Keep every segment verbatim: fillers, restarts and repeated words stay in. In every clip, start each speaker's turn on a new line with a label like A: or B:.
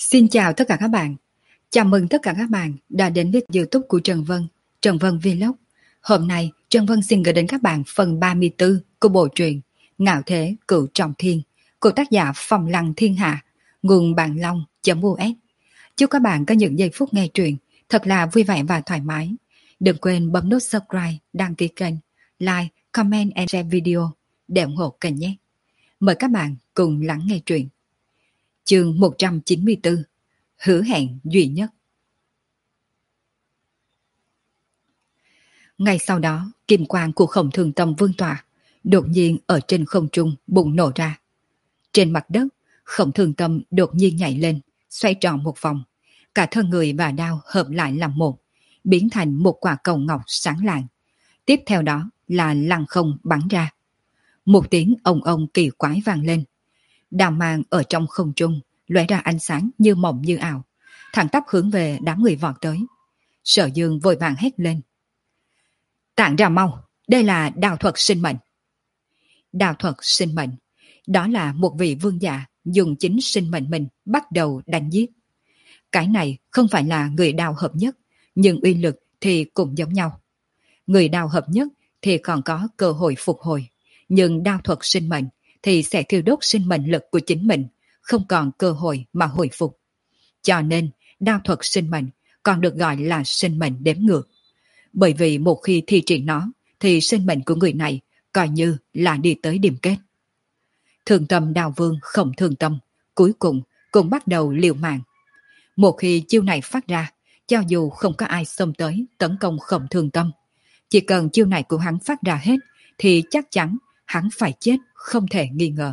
A: Xin chào tất cả các bạn. Chào mừng tất cả các bạn đã đến với YouTube của Trần Vân, Trần Vân Vlog. Hôm nay, Trần Vân xin gửi đến các bạn phần ba mươi tư của bộ truyện Ngạo Thế Cửu Trọng Thiên của tác giả Phong Lăng Thiên Hạ, nguồn Bạn Long.u s. Chúc các bạn có những giây phút nghe truyện thật là vui vẻ và thoải mái. Đừng quên bấm nút subscribe, đăng ký kênh, like, comment and share video để ủng hộ kênh nhé. Mời các bạn cùng lắng nghe truyện. Chương một trăm chín mươi tư. Hứa hẹn duy nhất. Ngay sau đó, kim quang của Khổng Thường Tâm vương tỏa đột nhiên ở trên không trung bùng nổ ra. Trên mặt đất, Khổng Thường Tâm đột nhiên nhảy lên, xoay tròn một vòng, cả thân người và đao hợp lại làm một, biến thành một quả cầu ngọc sáng lạng. Tiếp theo đó là lăng không bắn ra. Một tiếng ông ông kỳ quái vang lên. Đao mang ở trong không trung lóe ra ánh sáng như mộng như ảo, thẳng tắp hướng về đám người vọt tới. Sở Dương vội vàng hét lên: "Tản ra mau, đây là đao thuật sinh mệnh." Đao thuật sinh mệnh, đó là một vị vương giả dùng chính sinh mệnh mình bắt đầu đánh giết. Cái này không phải là người đao hợp nhất, nhưng uy lực thì cũng giống nhau. Người đao hợp nhất thì còn có cơ hội phục hồi, nhưng đao thuật sinh mệnh thì sẽ thiêu đốt sinh mệnh lực của chính mình, không còn cơ hội mà hồi phục. Cho nên, đao thuật sinh mệnh còn được gọi là sinh mệnh đếm ngược. Bởi vì một khi thi triển nó, thì sinh mệnh của người này coi như là đi tới điểm kết. Thường Tâm Đao Vương Khổng Thường Tâm cuối cùng cũng bắt đầu liều mạng. Một khi chiêu này phát ra, cho dù không có ai xông tới tấn công Khổng Thường Tâm, chỉ cần chiêu này của hắn phát ra hết, thì chắc chắn hắn phải chết không thể nghi ngờ.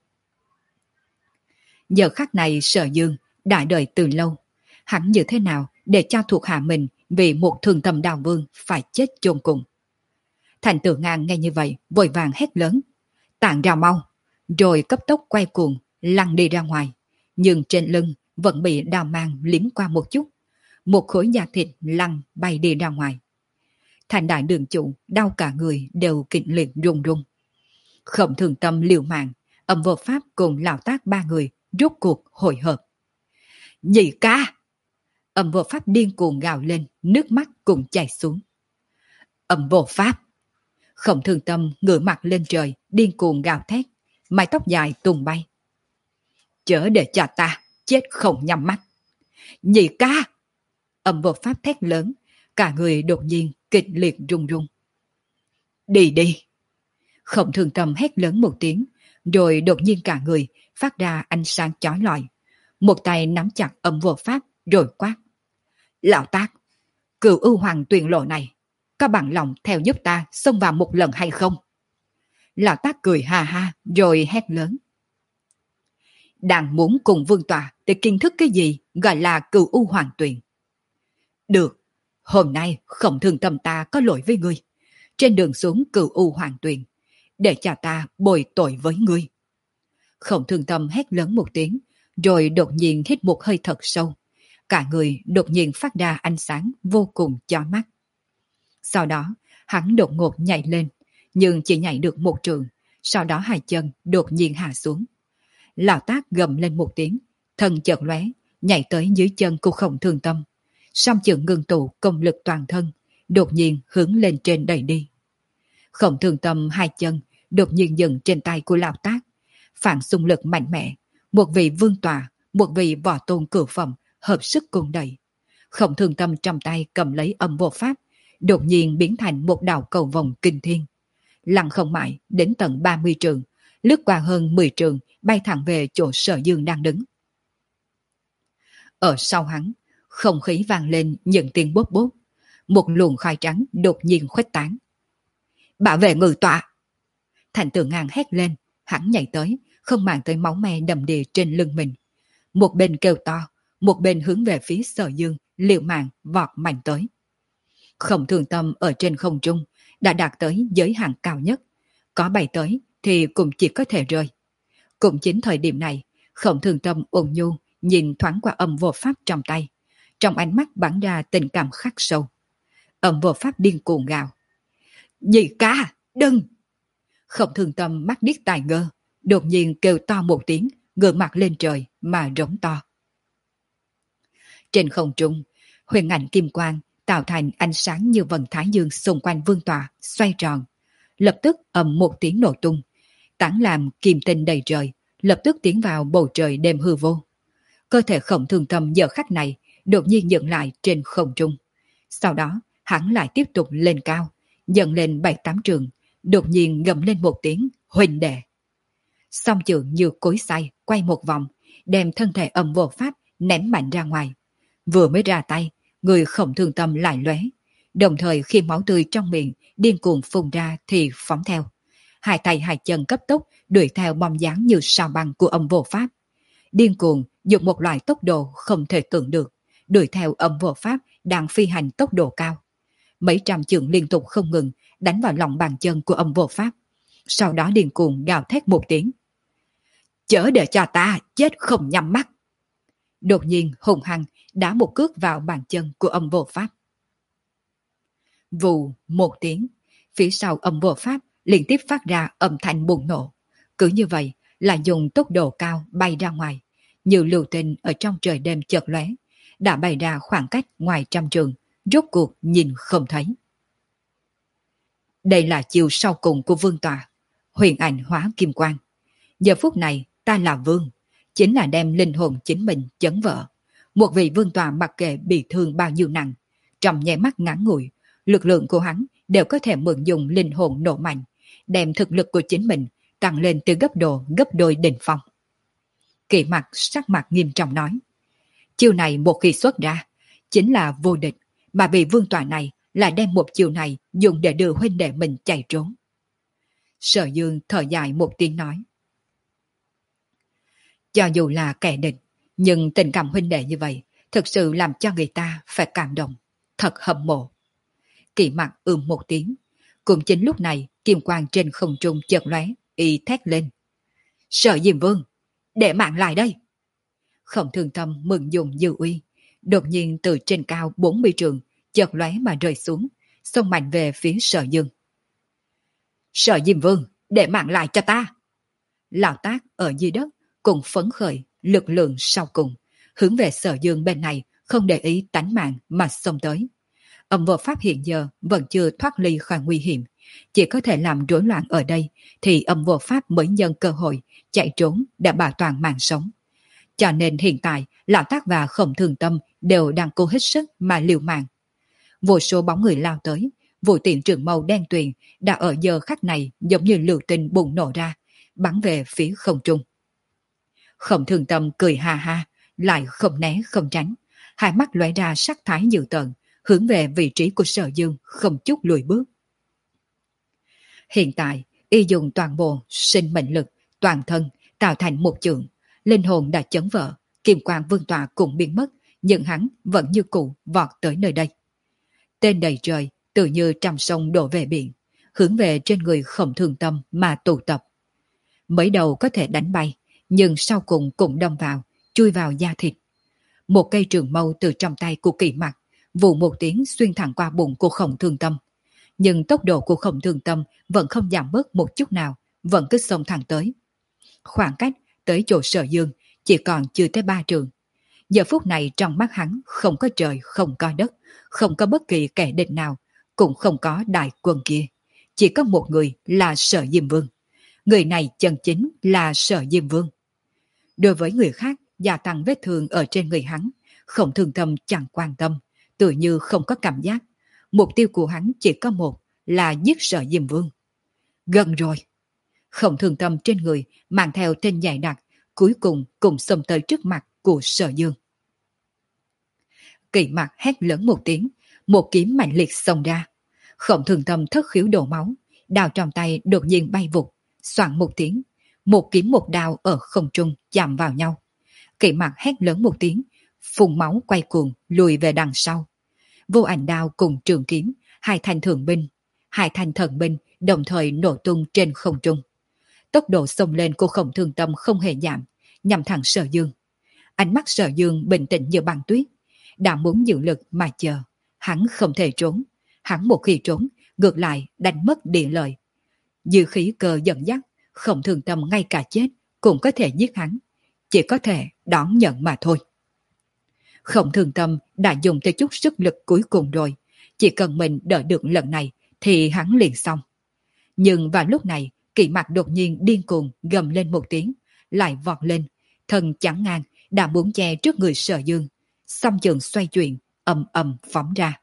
A: Giờ khắc này Sở Dương đã đợi từ lâu, hắn như thế nào để cho thuộc hạ mình vì một Thường Tâm Đao Vương phải chết chôn cùng. Thành Tử Ngang nghe như vậy vội vàng hét lớn: "Tản ra mau!" Rồi cấp tốc quay cuồng lăn đi ra ngoài, nhưng trên lưng vẫn bị đao mang liếm qua một chút, một khối da thịt lăn bay đi ra ngoài. Thành Đại Đường Chủ đau cả người đều kịch liệt run run. Khổng Thường Tâm liều mạng, Âm Vô Pháp cùng Lão Tác ba người rốt cuộc hội hợp. "Nhị ca!" Âm Vô Pháp điên cuồng gào lên, nước mắt cùng chảy xuống. Âm Vô Pháp! Khổng Thường Tâm ngửa mặt lên trời, điên cuồng gào thét, mái tóc dài tung bay. "Chớ để cho ta chết không nhắm mắt!" "Nhị ca!" Âm Vô Pháp thét lớn, cả người đột nhiên kịch liệt run run. "Đi đi!" Khổng Thường Tâm hét lớn một tiếng, rồi đột nhiên cả người phát ra ánh sáng chói lọi. Một tay nắm chặt Âm Vô Pháp rồi quát: "Lão Tác, Cửu Ưu Hoàng Tuyền lộ này, có bằng lòng theo giúp ta xông vào một lần hay không?" Lão Tác cười ha ha rồi hét lớn: "Đang muốn cùng vương tọa để kiến thức cái gì gọi là Cửu Ưu Hoàng Tuyền. Được, hôm nay Khổng Thường Tâm ta có lỗi với ngươi, trên đường xuống Cửu Ưu Hoàng Tuyền, để cho ta bồi tội với ngươi." Khổng Thường Tâm hét lớn một tiếng, rồi đột nhiên hít một hơi thật sâu. Cả người đột nhiên phát ra ánh sáng vô cùng chói mắt. Sau đó, hắn đột ngột nhảy lên, nhưng chỉ nhảy được một trường, sau đó hai chân đột nhiên hạ xuống. Lão Tác gầm lên một tiếng, thân chợt lóe, nhảy tới dưới chân của Khổng Thường Tâm. Song chưởng ngưng tụ công lực toàn thân, đột nhiên hướng lên trên đẩy đi. Khổng Thường Tâm hai chân đột nhiên dừng trên tay của Lão Tác, phản xung lực mạnh mẽ, một vị vương tọa, một vị võ tôn cửu phẩm hợp sức cùng đẩy. Khổng Thường Tâm trong tay cầm lấy Âm Vô Pháp, đột nhiên biến thành một đạo cầu vòng kinh thiên, lặng không mãi đến tận ba mươi trường, lướt qua hơn mười trường, bay thẳng về chỗ Sở Dương đang đứng. Ở sau hắn, không khí vang lên những tiếng bốp bốp, một luồng khói trắng đột nhiên khuếch tán. "Bảo vệ ngự tọa!" Thành Tử Ngang hét lên, hắn nhảy tới, không màng tới máu me đầm đìa trên lưng mình. Một bên kêu to, một bên hướng về phía Sở Dương liều mạng vọt mạnh tới. Khổng Thường Tâm ở trên không trung đã đạt tới giới hạn cao nhất, có bay tới thì cũng chỉ có thể rơi. Cũng chính thời điểm này, Khổng Thường Tâm ôn nhu nhìn thoáng qua Âm Vô Pháp trong tay, trong ánh mắt bắn ra tình cảm khắc sâu. Âm Vô Pháp điên cuồng gào: "Nhị ca, đừng!" Khổng Thường Tâm mắt điếc tai ngơ, đột nhiên kêu to một tiếng, ngửa mặt lên trời mà rống to. Trên không trung, huyền ảnh kim quang tạo thành ánh sáng như vầng thái dương xung quanh vương tọa xoay tròn, lập tức ầm một tiếng nổ tung, tán làm kim tinh đầy trời, lập tức tiến vào bầu trời đêm hư vô. Cơ thể Khổng Thường Tâm giờ khắc này đột nhiên dừng lại trên không trung. Sau đó, hắn lại tiếp tục lên cao, dần lên bảy tám trường, đột nhiên gầm lên một tiếng huynh đệ. Song trường như cối xay quay một vòng, đem thân thể âm vô pháp ném mạnh ra ngoài. Vừa mới ra tay, người Khổng Thường Tâm lại lóe, đồng thời khi máu tươi trong miệng điên cuồng phun ra thì phóng theo. Hai tay hai chân cấp tốc đuổi theo bom dáng như sao băng của âm vô pháp. Điên cuồng dùng một loại tốc độ không thể tưởng được, đuổi theo âm vô pháp đang phi hành tốc độ cao. Mấy trăm chưởng liên tục không ngừng đánh vào lòng bàn chân của âm vô pháp. Sau đó điên cuồng gào thét một tiếng. Chớ để cho ta chết không nhắm mắt. Đột nhiên hùng hăng đá một cước vào bàn chân của âm vô pháp. Vù một tiếng, phía sau âm vô pháp liên tiếp phát ra âm thanh bùng nổ. Cứ như vậy là dùng tốc độ cao bay ra ngoài, như lưu tinh ở trong trời đêm chợt lóe, đã bay ra khoảng cách ngoài trăm trường, rốt cuộc nhìn không thấy. Đây là chiều sau cùng của vương tọa, huyền ảnh hóa kim quang. Giờ phút này ta là vương, chính là đem linh hồn chính mình chấn vỡ. Một vị vương tọa mặc kệ bị thương bao nhiêu nặng, trong nháy mắt ngắn ngủi, lực lượng của hắn đều có thể mượn dùng linh hồn nổ mạnh, đem thực lực của chính mình tăng lên từ gấp độ gấp đôi đỉnh phong. Kỷ Mặc sắc mặt nghiêm trọng nói, chiêu này một khi xuất ra, chính là vô địch, mà vị vương tọa này là đem một chiêu này dùng để đưa huynh đệ mình chạy trốn. Sở Dương thở dài một tiếng nói, cho dù là kẻ địch, nhưng tình cảm huynh đệ như vậy thực sự làm cho người ta phải cảm động, thật hâm mộ. Kỷ Mặc ừm một tiếng, cũng chính lúc này kim quang trên không trung chợt lóe, y thét lên, Sở Diêm Vương, để mạng lại đây. Khổng Thường Tâm mừng dùng dư uy, đột nhiên từ trên cao bốn mươi trường chợt lóe mà rơi xuống, xông mạnh về phía Sở Dương. Sở Diêm Vương, để mạng lại cho ta. Lão Tác ở dưới đất cùng phấn khởi lực lượng sau cùng, hướng về Sở Dương bên này không để ý tánh mạng mà xông tới. Âm vô pháp hiện giờ vẫn chưa thoát ly khỏi nguy hiểm, chỉ có thể làm rối loạn ở đây thì âm vô pháp mới nhân cơ hội chạy trốn để bảo toàn mạng sống. Cho nên hiện tại Lão Tác và Khổng Thường Tâm đều đang cố hết sức mà liều mạng. Vô số bóng người lao tới, vụ tiện trường màu đen tuyền đã ở giờ khắc này giống như lựu tinh bùng nổ ra, bắn về phía không trung. Khổng Thường Tâm cười ha ha, lại không né không tránh, hai mắt lóe ra sắc thái dữ tợn, hướng về vị trí của Sở Dương không chút lùi bước. Hiện tại, y dùng toàn bộ sinh mệnh lực, toàn thân tạo thành một chưởng, linh hồn đã chấn vỡ, kim quang vương tọa cũng biến mất, nhưng hắn vẫn như cũ vọt tới nơi đây. Tên đầy trời tự như trăm sông đổ về biển, hướng về trên người Khổng Thường Tâm mà tụ tập. Mới đầu có thể đánh bay, nhưng sau cùng cũng đâm vào, chui vào da thịt. Một cây trường mâu từ trong tay của Kỷ Mặc vù một tiếng xuyên thẳng qua bụng của Khổng Thường Tâm. Nhưng tốc độ của Khổng Thường Tâm vẫn không giảm bớt một chút nào, vẫn cứ xông thẳng tới. Khoảng cách tới chỗ Sở Dương chỉ còn chưa tới ba trường. Giờ phút này trong mắt hắn không có trời, không có đất, không có bất kỳ kẻ địch nào, cũng không có đại quân kia. Chỉ có một người là Sở Diêm Vương. Người này chân chính là Sở Diêm Vương. Đối với người khác gia tăng vết thương ở trên người hắn, Khổng Thường Tâm chẳng quan tâm, tự như không có cảm giác. Mục tiêu của hắn chỉ có một, là giết Sở Diêm Vương. Gần rồi. Khổng Thường Tâm trên người mang theo tên dày đặc, cuối cùng cùng xông tới trước mặt của Sở Dương. Kỷ Mặc hét lớn một tiếng, một kiếm mạnh liệt xông ra. Khổng Thường Tâm thất khiếu đổ máu, đao trong tay đột nhiên bay vụt, xoảng một tiếng, một kiếm một đao ở không trung chạm vào nhau. Kỷ Mặc hét lớn một tiếng, phun máu quay cuồng lùi về đằng sau. Vô Ảnh đao cùng trường kiếm, hai thanh thường binh, hai thanh thần binh đồng thời nổ tung trên không trung. Tốc độ xông lên của Khổng Thường Tâm không hề giảm, nhằm thẳng Sở Dương. Ánh mắt Sở Dương bình tĩnh như băng tuyết, đã muốn giữ lực mà chờ. Hắn không thể trốn, hắn một khi trốn, ngược lại đánh mất địa lợi. Dư khí cơ dẫn dắt, Khổng Thường Tâm ngay cả chết cũng có thể giết hắn, chỉ có thể đón nhận mà thôi. Khổng Thường Tâm đã dùng tới chút sức lực cuối cùng rồi. Chỉ cần mình đỡ được lần này thì hắn liền xong. Nhưng vào lúc này, Kỷ Mặc đột nhiên điên cuồng gầm lên một tiếng, lại vọt lên, thân chắn ngang, đã muốn che trước người Sở Dương. Song trường xoay chuyển, ầm ầm phóng ra.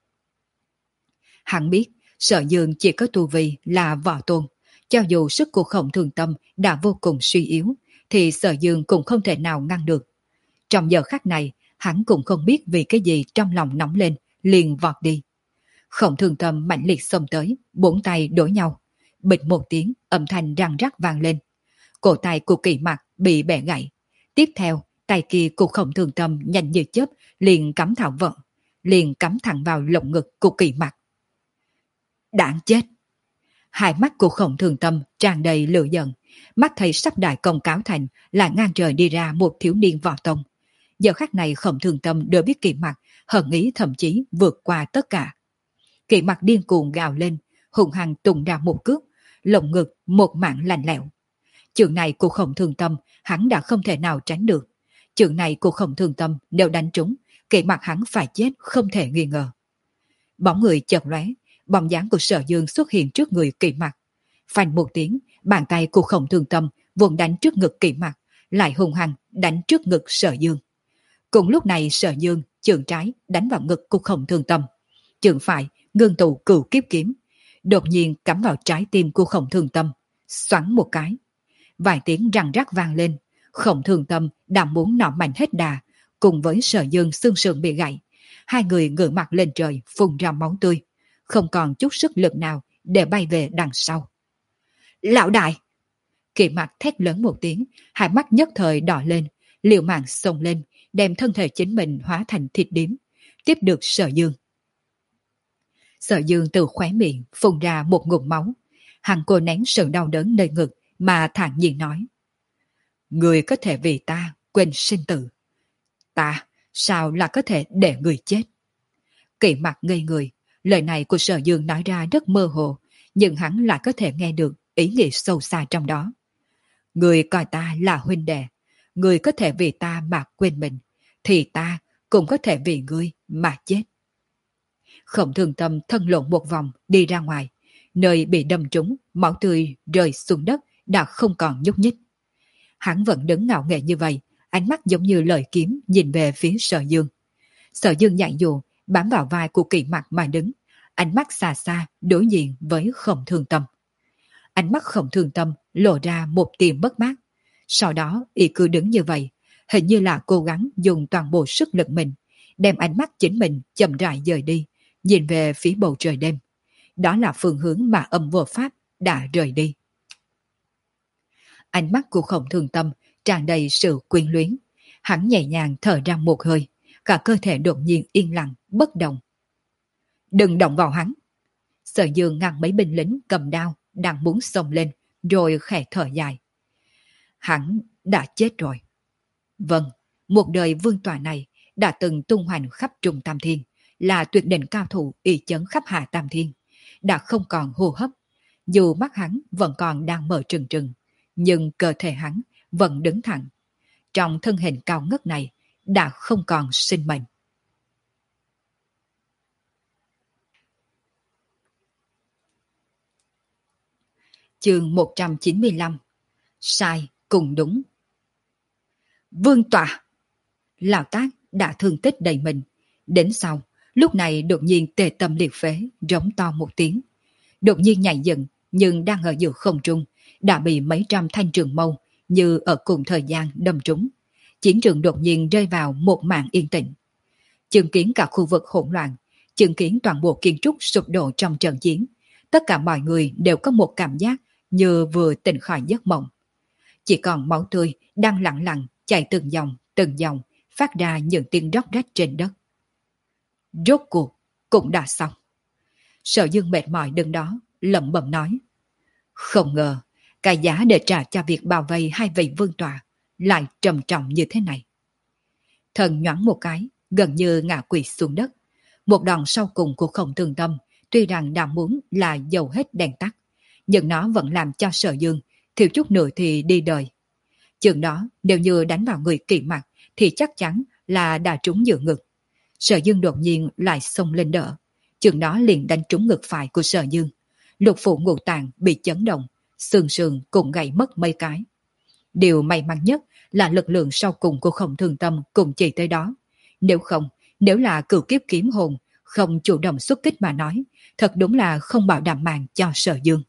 A: Hắn biết, Sở Dương chỉ có tu vi là võ tôn. Cho dù sức của Khổng Thường Tâm đã vô cùng suy yếu, thì Sở Dương cũng không thể nào ngăn được. Trong giờ khắc này, hắn cũng không biết vì cái gì trong lòng nóng lên, liền vọt đi. Khổng Thường Tâm mạnh liệt xông tới, bốn tay đối nhau. Bịch một tiếng, âm thanh răng rắc vang lên. Cổ tay của Kỷ Mặc bị bẻ gãy. Tiếp theo, tay kia của Khổng Thường Tâm nhanh như chớp, liền cắm thảo vận, liền cắm thẳng vào lồng ngực của Kỷ Mặc. Đáng chết! Hai mắt của Khổng Thường Tâm tràn đầy lửa giận, mắt thấy sắp đại công cáo thành là ngang trời đi ra một thiếu niên võ tông. Giờ khắc này Khổng Thường Tâm đều biết Kỷ Mặc hận ý thậm chí vượt qua tất cả. Kỷ Mặc điên cuồng gào lên, hùng hăng tung ra một cước, lồng ngực một mảng lạnh lẽo. Trường này của Khổng Thường Tâm hắn đã không thể nào tránh được. Trường này của Khổng Thường Tâm nếu đánh trúng, Kỷ Mặc hắn phải chết không thể nghi ngờ. Bóng người chợt lóe, bóng dáng của Sở Dương xuất hiện trước người Kỷ Mặc. Phanh một tiếng, bàn tay của Khổng Thường Tâm vụn đánh trước ngực Kỷ Mặc, lại hung hăng đánh trước ngực Sở Dương. Cùng lúc này Sở Dương chưởng trái đánh vào ngực của Khổng Thường Tâm, chưởng phải ngưng tụ cửu kiếp kiếm, đột nhiên cắm vào trái tim của Khổng Thường Tâm, xoắn một cái. Vài tiếng răng rắc vang lên, Khổng Thường Tâm đã muốn nọ mạnh hết đà, cùng với Sở Dương xương sườn bị gãy, hai người ngửa mặt lên trời phun ra máu tươi, không còn chút sức lực nào để bay về đằng sau. Lão đại! Kỷ Mặc thét lớn một tiếng, hai mắt nhất thời đỏ lên, liều mạng xông lên, đem thân thể chính mình hóa thành thịt điếm, tiếp được Sở Dương. Sở Dương từ khóe miệng phun ra một ngụm máu, hắn cô nén sự đau đớn nơi ngực mà thản nhiên nói: Người có thể vì ta quên sinh tử, ta sao là có thể để người chết? Kỷ Mặc ngây người, lời này của Sở Dương nói ra rất mơ hồ, nhưng hắn lại có thể nghe được ý nghĩa sâu xa trong đó. Người coi ta là huynh đệ, người có thể vì ta mà quên mình, thì ta cũng có thể vì ngươi mà chết. Khổng Thường Tâm thân lộn một vòng đi ra ngoài, nơi bị đâm trúng, máu tươi rơi xuống đất đã không còn nhúc nhích. Hắn vẫn đứng ngạo nghễ như vậy, ánh mắt giống như lời kiếm nhìn về phía Sở Dương. Sở Dương nhạy dù bám vào vai của Kỷ Mặc mà đứng, ánh mắt xa xa đối diện với Khổng Thường Tâm. Ánh mắt Khổng Thường Tâm lộ ra một tia mất mát. Sau đó y cứ đứng như vậy, hình như là cố gắng dùng toàn bộ sức lực mình, đem ánh mắt chính mình chậm rãi dời đi, nhìn về phía bầu trời đêm. Đó là phương hướng mà Âm Vô Pháp đã rời đi. Ánh mắt của Khổng Thường Tâm tràn đầy sự quyến luyến. Hắn nhẹ nhàng thở ra một hơi, cả cơ thể đột nhiên yên lặng, bất động. Đừng động vào hắn! Sở Dương ngăn mấy binh lính cầm đao đang muốn xông lên, rồi khẽ thở dài. Hắn đã chết rồi. Vâng, một đời vương tọa này đã từng tung hoành khắp Trung Tam Thiên, là tuyệt đỉnh cao thủ y chấn khắp Hạ Tam Thiên, đã không còn hô hấp. Dù mắt hắn vẫn còn đang mở trừng trừng, nhưng cơ thể hắn vẫn đứng thẳng. Trong thân hình cao ngất này đã không còn sinh mệnh. Chương một trăm chín mươi lăm. Sai cùng đúng. Vương tọa! Lão Tác đã thương tích đầy mình. Đến sau, lúc này đột nhiên tê tâm liệt phế, rống to một tiếng. Đột nhiên nhảy dựng, nhưng đang ở giữa không trung, đã bị mấy trăm thanh trường mâu như ở cùng thời gian đâm trúng. Chiến trường đột nhiên rơi vào một màn yên tĩnh. Chứng kiến cả khu vực hỗn loạn, chứng kiến toàn bộ kiến trúc sụp đổ trong trận chiến, tất cả mọi người đều có một cảm giác như vừa tỉnh khỏi giấc mộng. Chỉ còn máu tươi đang lặng lặng chảy từng dòng, từng dòng, phát ra những tiếng róc rách trên đất. Rốt cuộc cũng đã xong. Sở Dương mệt mỏi đứng đó, lẩm bẩm nói. Không ngờ, cái giá để trả cho việc bảo vệ hai vị vương tọa lại trầm trọng như thế này. Thần nhoáng một cái, gần như ngã quỵ xuống đất. Một đòn sau cùng của Khổng Thường Tâm, tuy rằng đã muốn là dầu hết đèn tắt, nhưng nó vẫn làm cho Sở Dương thiếu chút nữa thì đi đời. Chừng đó, nếu như đánh vào người Kỷ Mặc, thì chắc chắn là đã trúng giữa ngực. Sở Dương đột nhiên lại xông lên đỡ, chừng đó liền đánh trúng ngực phải của Sở Dương. Lục phủ ngũ tạng bị chấn động, xương sườn cũng gãy mất mấy cái. Điều may mắn nhất là lực lượng sau cùng của Khổng Thường Tâm cũng chỉ tới đó. Nếu không, nếu là cửu kiếp kiếm hồn không chủ động xuất kích mà nói, thật đúng là không bảo đảm mạng cho Sở Dương.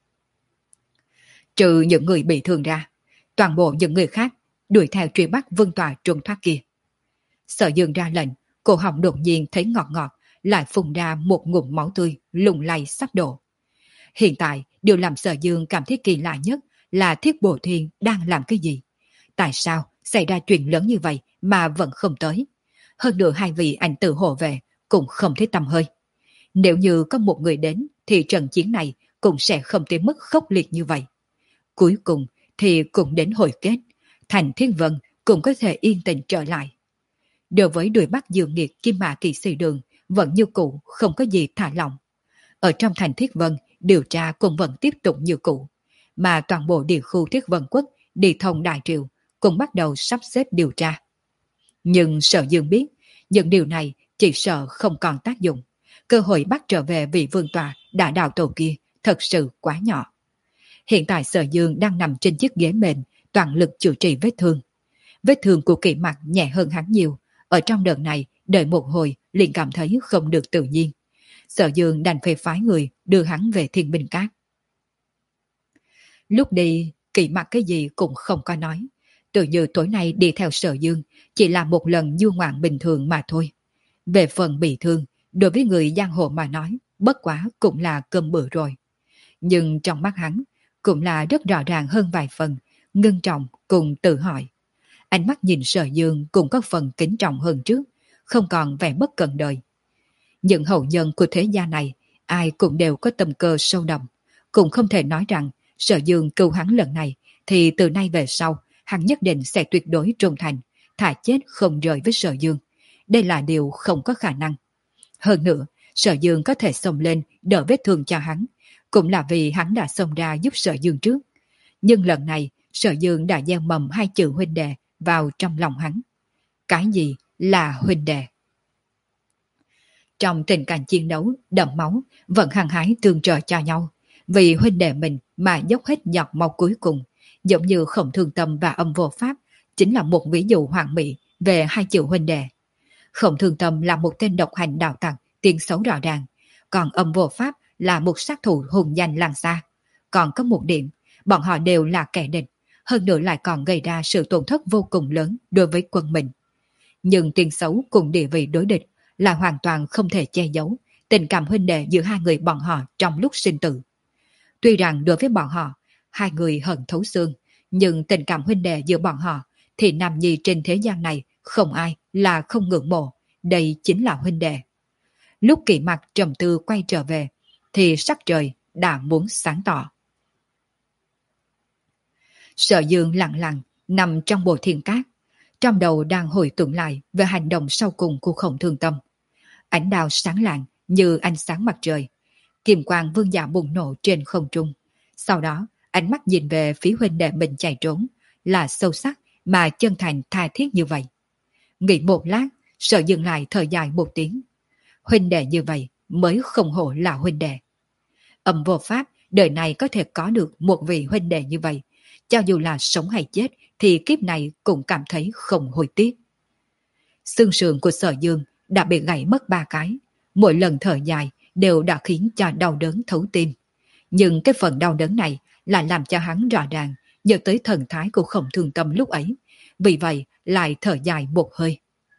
A: Trừ những người bị thương ra, toàn bộ những người khác đuổi theo truy bắt Vương Tòa trốn thoát kia. Sở Dương ra lệnh, cổ họng đột nhiên thấy ngọt ngọt, lại phun ra một ngụm máu tươi lùng lay sắp đổ. Hiện tại, điều làm Sở Dương cảm thấy kỳ lạ nhất là Thiết Bộ Thiên đang làm cái gì? Tại sao xảy ra chuyện lớn như vậy mà vẫn không tới? Hơn nữa hai vị ảnh tử hộ về cũng không thấy tăm hơi. Nếu như có một người đến thì trận chiến này cũng sẽ không tới mức khốc liệt như vậy. Cuối cùng thì cũng đến hồi kết, Thành Thiên Vân cũng có thể yên tĩnh trở lại. Đối với đuổi bắt Dương Nghiệt Kim Mã Kỵ Sĩ Đường vẫn như cũ, không có gì thả lỏng. Ở trong Thành Thiết Vân, điều tra cũng vẫn tiếp tục như cũ, mà toàn bộ địa khu Thiết Vân Quốc đi thông Đại Triều cũng bắt đầu sắp xếp điều tra. Nhưng Sở Dương biết, những điều này chỉ sợ không còn tác dụng. Cơ hội bắt trở về vị vương tọa đã đào tổ kia thật sự quá nhỏ. Hiện tại Sở Dương đang nằm trên chiếc ghế mềm, toàn lực chữa trị vết thương. Vết thương của Kỷ Mặc nhẹ hơn hắn nhiều. Ở trong đợt này, đợi một hồi liền cảm thấy không được tự nhiên. Sở Dương đành phải phái người đưa hắn về Thiên Binh Các. Lúc đi, Kỷ Mặc cái gì cũng không có nói. Tự như tối nay đi theo Sở Dương chỉ là một lần du ngoạn bình thường mà thôi. Về phần bị thương, đối với người giang hồ mà nói, bất quá cũng là cơm bữa rồi. Nhưng trong mắt hắn, cũng là rất rõ ràng hơn vài phần, ngưng trọng cùng tự hỏi. Ánh mắt nhìn Sở Dương cũng có phần kính trọng hơn trước, không còn vẻ bất cận đời. Những hậu nhân của thế gia này, ai cũng đều có tâm cơ sâu đậm, cũng không thể nói rằng Sở Dương cứu hắn lần này, thì từ nay về sau, hắn nhất định sẽ tuyệt đối trung thành, thả chết không rời với Sở Dương. Đây là điều không có khả năng. Hơn nữa, Sở Dương có thể xông lên đỡ vết thương cho hắn, cũng là vì hắn đã xông ra giúp Sở Dương trước. Nhưng lần này, Sở Dương đã gieo mầm hai chữ huynh đệ vào trong lòng hắn. Cái gì là huynh đệ? Trong tình cảnh chiến đấu đẫm máu, vẫn hăng hái tương trợ cho nhau, vì huynh đệ mình mà dốc hết giọt máu cuối cùng, giống như Khổng Thường Tâm và Âm Vô Pháp, chính là một ví dụ hoàn mỹ về hai chữ huynh đệ. Khổng Thường Tâm là một tên độc hành đạo tặc, tiếng xấu rõ ràng, còn Âm Vô Pháp là một sát thủ hùng danh làng xa. Còn có một điểm, bọn họ đều là kẻ địch, hơn nữa lại còn gây ra sự tổn thất vô cùng lớn đối với quân mình. Nhưng tiếng xấu cùng địa vị đối địch là hoàn toàn không thể che giấu tình cảm huynh đệ giữa hai người bọn họ trong lúc sinh tử. Tuy rằng đối với bọn họ, hai người hận thấu xương, nhưng tình cảm huynh đệ giữa bọn họ thì nam nhi trên thế gian này không ai là không ngưỡng mộ, đây chính là huynh đệ. Lúc Kỷ Mặc trầm tư quay trở về, thì sắc trời đã muốn sáng tỏ. Sở Dương lặng lặng nằm trong bộ thiên cát, trong đầu đang hồi tưởng lại về hành động sau cùng của Khổng Thường Tâm. Ánh đao sáng lạng như ánh sáng mặt trời, kiềm quang vương giả bùng nổ trên không trung. Sau đó, ánh mắt nhìn về phía huynh đệ mình chạy trốn, là sâu sắc mà chân thành tha thiết như vậy. Nghĩ một lát, Sở Dương lại thở dài một tiếng. Huynh đệ như vậy mới không hổ là huynh đệ. Âm Vô Pháp đời này có thể có được một vị huynh đệ như vậy, cho dù là sống hay chết thì kiếp này cũng cảm thấy không hối tiếc. Xương sườn của Sở Dương đã bị gãy mất ba cái, mỗi lần thở dài đều đã khiến cho đau đớn thấu tim. Nhưng cái phần đau đớn này lại làm cho hắn rõ ràng nhớ tới thần thái của Khổng Thường Tâm lúc ấy, vì vậy lại thở dài một hơi.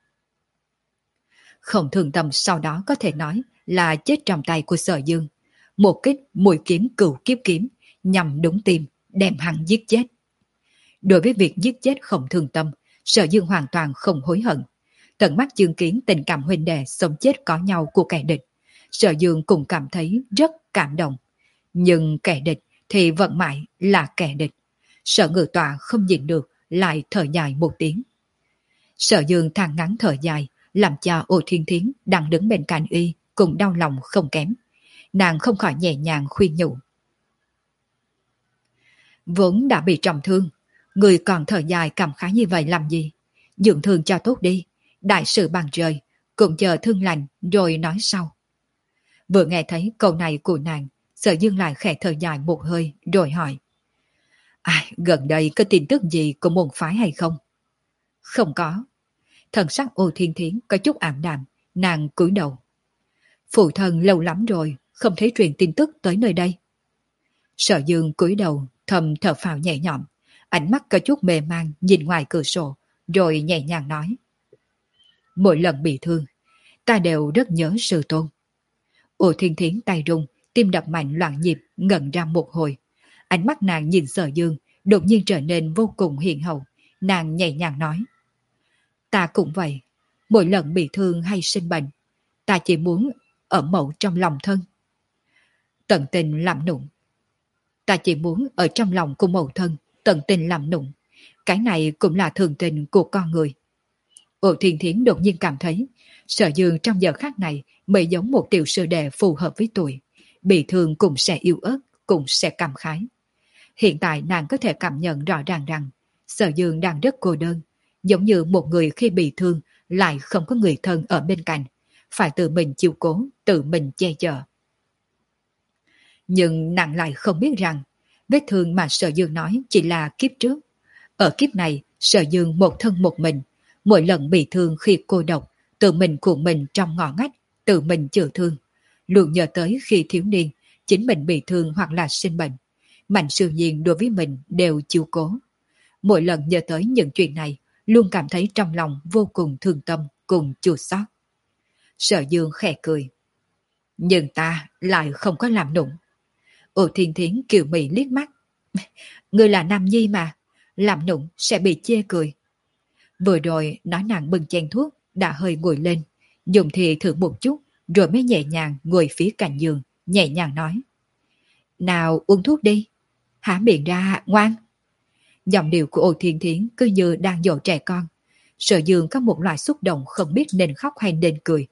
A: Khổng Thường Tâm sau đó có thể nói là chết trong tay của Sở Dương. Một kích mũi kiếm cửu kiếp kiếm nhằm đúng tim, đem hắn giết chết. Đối với việc giết chết Khổng Thường Tâm, Sở Dương hoàn toàn không hối hận. Tận mắt chứng kiến tình cảm huynh đệ sống chết có nhau của kẻ địch, Sở Dương cũng cảm thấy rất cảm động. Nhưng kẻ địch thì vẫn mãi là kẻ địch. Sở Ngự Tọa không nhịn được lại thở dài một tiếng. Sở Dương than ngắn thở dài, làm cho Ô Thiên Thiến đang đứng bên cạnh y cũng đau lòng không kém. Nàng không khỏi nhẹ nhàng khuyên nhủ. Vốn đã bị trọng thương, người còn thở dài cảm khái như vậy làm gì? Dưỡng thương cho tốt đi, đại sự bằng trời, cũng chờ thương lành rồi nói sau. Vừa nghe thấy câu này của nàng, Sở Dương lại khẽ thở dài một hơi rồi hỏi. Ai, gần đây có tin tức gì của môn phái hay không? Không có. Thần sắc Ô Thiên Thiến có chút ảm đạm, nàng cúi đầu. Phụ thân lâu lắm rồi, không thấy truyền tin tức tới nơi đây. Sở Dương cúi đầu, thầm thở phào nhẹ nhõm, ánh mắt có chút mê man nhìn ngoài cửa sổ, rồi nhẹ nhàng nói. Mỗi lần bị thương, ta đều rất nhớ sư tôn. Ô Thiên Thiến tay rung, tim đập mạnh loạn nhịp, ngẩn ra một hồi. Ánh mắt nàng nhìn Sở Dương, đột nhiên trở nên vô cùng hiền hậu. Nàng nhẹ nhàng nói. Ta cũng vậy, mỗi lần bị thương hay sinh bệnh, ta chỉ muốn ở mẫu trong lòng thân. Tận tình làm nụng. Ta chỉ muốn ở trong lòng của mẫu thân, tận tình làm nụng. Cái này cũng là thường tình của con người. Ô Thiên Thiến đột nhiên cảm thấy, Sở Dương trong giờ khắc này mới giống một tiểu sư đệ phù hợp với tuổi. Bị thương cũng sẽ yêu ớt, cũng sẽ cảm khái. Hiện tại nàng có thể cảm nhận rõ ràng rằng, Sở Dương đang rất cô đơn, giống như một người khi bị thương lại không có người thân ở bên cạnh, phải tự mình chiếu cố, tự mình che chở. Nhưng nàng lại không biết rằng, vết thương mà Sở Dương nói chỉ là kiếp trước. Ở kiếp này, Sở Dương một thân một mình, mỗi lần bị thương khi cô độc, tự mình cuộn mình trong ngõ ngách, tự mình chữa thương. Luôn nhớ tới khi thiếu niên, chính mình bị thương hoặc là sinh bệnh. Mạnh siêu nhiên đối với mình đều chiếu cố. Mỗi lần nhớ tới những chuyện này, luôn cảm thấy trong lòng vô cùng thương tâm, cùng chua xót. Sở Dương khẽ cười. Nhưng ta lại không có làm nụng. Ô Thiên Thiến kiều mị liếc mắt. Ngươi là nam nhi mà, làm nụng sẽ bị chê cười. Vừa rồi nói nàng bưng chén thuốc, đã hơi ngồi lên, dùng thì thử một chút, rồi mới nhẹ nhàng ngồi phía cạnh giường, nhẹ nhàng nói. Nào uống thuốc đi, há miệng ra ngoan. Giọng điệu của Ô Thiên Thiến cứ như đang dỗ trẻ con. Sở Dương có một loại xúc động không biết nên khóc hay nên cười.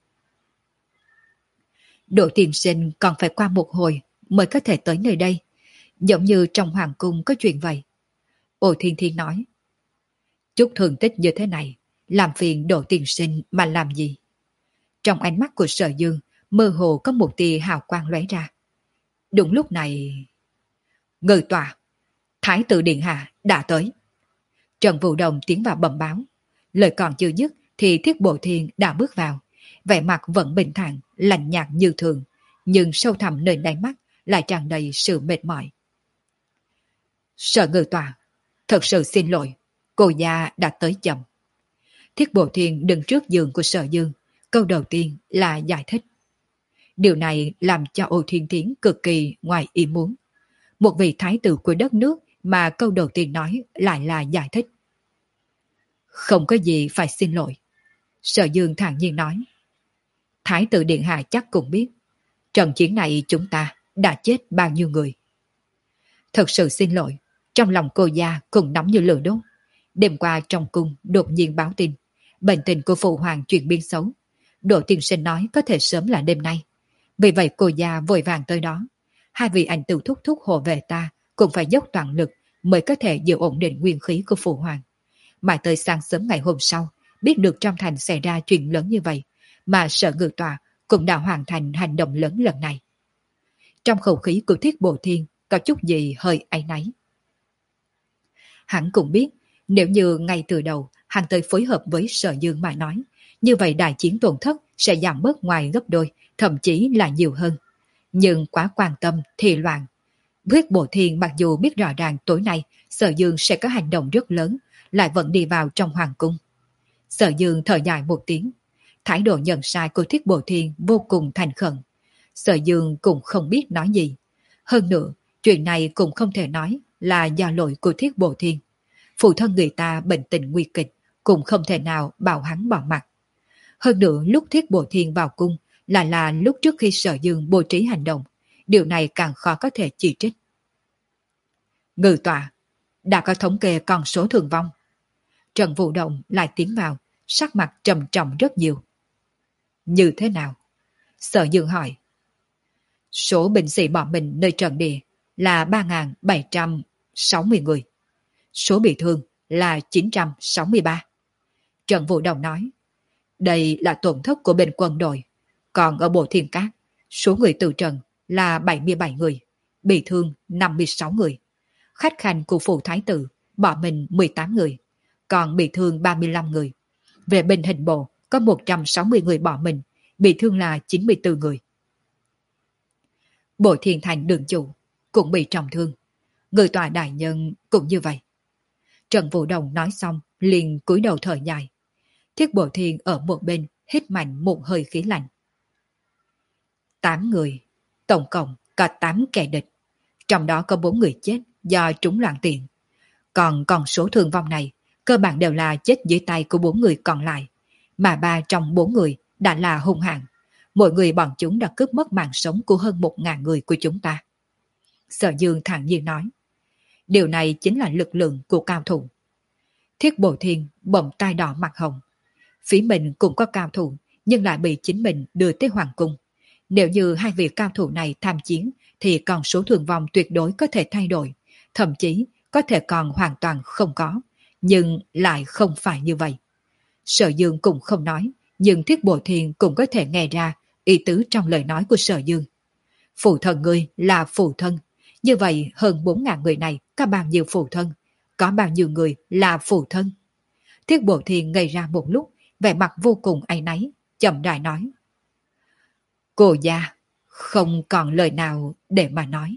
A: Độ tiên sinh còn phải qua một hồi mới có thể tới nơi đây, giống như trong hoàng cung có chuyện vậy. Ô Thiên Thiên nói. Chút thương tích như thế này, làm phiền Độ tiên sinh mà làm gì? Trong ánh mắt của Sở Dương, mơ hồ có một tia hào quang lóe ra. Đúng lúc này... Ngự tòa, Thái tử Điện Hạ đã tới. Trần Vũ Đồng tiến vào bẩm báo. Lời còn chưa dứt thì Thiết Bộ Thiên đã bước vào. Vẻ mặt vẫn bình thản, lạnh nhạt như thường, nhưng sâu thẳm nơi đáy mắt lại tràn đầy sự mệt mỏi. Sở Ngự tòa, thật sự xin lỗi, cô già đã tới chậm. Thiết Bộ Thiên đứng trước giường của Sở Dương, câu đầu tiên là giải thích. Điều này làm cho Ô Thiên Thiến cực kỳ ngoài ý muốn. Một vị thái tử của đất nước mà câu đầu tiên nói lại là giải thích. Không có gì phải xin lỗi. Sở Dương thản nhiên nói. Thái tử Điện Hạ chắc cũng biết, trận chiến này chúng ta đã chết bao nhiêu người. Thật sự xin lỗi, trong lòng cô gia cũng nóng như lửa đốt. Đêm qua trong cung đột nhiên báo tin, bệnh tình của phụ hoàng chuyển biến xấu. Đỗ tiên sinh nói có thể sớm là đêm nay. Vì vậy cô gia vội vàng tới đó. Hai vị anh tự thúc thúc hộ vệ ta cũng phải dốc toàn lực mới có thể giữ ổn định nguyên khí của phụ hoàng. Mà tới sáng sớm ngày hôm sau, biết được trong thành xảy ra chuyện lớn như vậy, mà Sở Ngự tòa cũng đã hoàn thành hành động lớn lần này. Trong khẩu khí của Thiết Bộ Thiên có chút gì hơi áy náy. Hắn cũng biết, nếu như ngay từ đầu hắn tới phối hợp với Sở Dương mà nói, như vậy đại chiến tổn thất sẽ giảm bớt ngoài gấp đôi, thậm chí là nhiều hơn. Nhưng quá quan tâm thì loạn. Thiết Bộ Thiên mặc dù biết rõ ràng tối nay Sở Dương sẽ có hành động rất lớn, lại vẫn đi vào trong hoàng cung. Sở Dương thở dài một tiếng. Thái độ nhận sai của Thiết Bộ Thiên vô cùng thành khẩn. Sở Dương cũng không biết nói gì. Hơn nữa, chuyện này cũng không thể nói là do lỗi của Thiết Bộ Thiên. Phụ thân người ta bệnh tình nguy kịch, cũng không thể nào bảo hắn bỏ mặt. Hơn nữa, lúc Thiết Bộ Thiên vào cung là là lúc trước khi Sở Dương bố trí hành động. Điều này càng khó có thể chỉ trích. Ngự tọa, đã có thống kê con số thương vong. Trần Vũ Động lại tiến vào, sắc mặt trầm trọng rất nhiều. Như thế nào? Sở Dương hỏi. Số binh sĩ bỏ mình nơi trận địa là ba nghìn bảy trăm sáu mươi người. Số bị thương là chín trăm sáu mươi ba. Trần Vũ Đồng nói. Đây là tổn thất của bên quân đội. Còn ở Bộ Thiên Cát, số người từ trần là bảy mươi bảy người, bị thương năm mươi sáu người. Khách khanh của phủ thái tử bỏ mình mười tám người, còn bị thương ba mươi lăm người. Về bên hình bộ có một trăm sáu mươi người bỏ mình, bị thương là chín mươi tư người. Bộ Thiên Thành đường chủ cũng bị trọng thương. Người tòa đại nhân cũng như vậy. Trần Vũ Đồng nói xong liền cúi đầu thở dài. Thiết Bộ Thiên ở một bên hít mạnh một hơi khí lạnh. Tám người, tổng cộng có tám kẻ địch. Trong đó có bốn người chết do trúng loạn tiện. Còn còn số thương vong này cơ bản đều là chết dưới tay của bốn người còn lại. Mà ba trong bốn người đã là hung hãn. Mỗi người bọn chúng đã cướp mất mạng sống của hơn một ngàn người của chúng ta. Sở Dương thản nhiên nói. Điều này chính là lực lượng của cao thủ. Thiết Bộ Thiên bỗng tai đỏ mặt hồng. Phía mình cũng có cao thủ, nhưng lại bị chính mình đưa tới hoàng cung. Nếu như hai vị cao thủ này tham chiến, thì còn số thương vong tuyệt đối có thể thay đổi, thậm chí có thể còn hoàn toàn không có. Nhưng lại không phải như vậy. Sở Dương cũng không nói, nhưng Thiết Bộ Thiên cũng có thể nghe ra ý tứ trong lời nói của Sở Dương. Phụ thân ngươi là phụ thân. Như vậy hơn bốn ngàn người này có bao nhiêu phụ thân? Có bao nhiêu người là phụ thân? Thiết Bộ Thiên ngây ra một lúc, vẻ mặt vô cùng áy náy, chậm rãi nói. Cô gia, không còn lời nào để mà nói.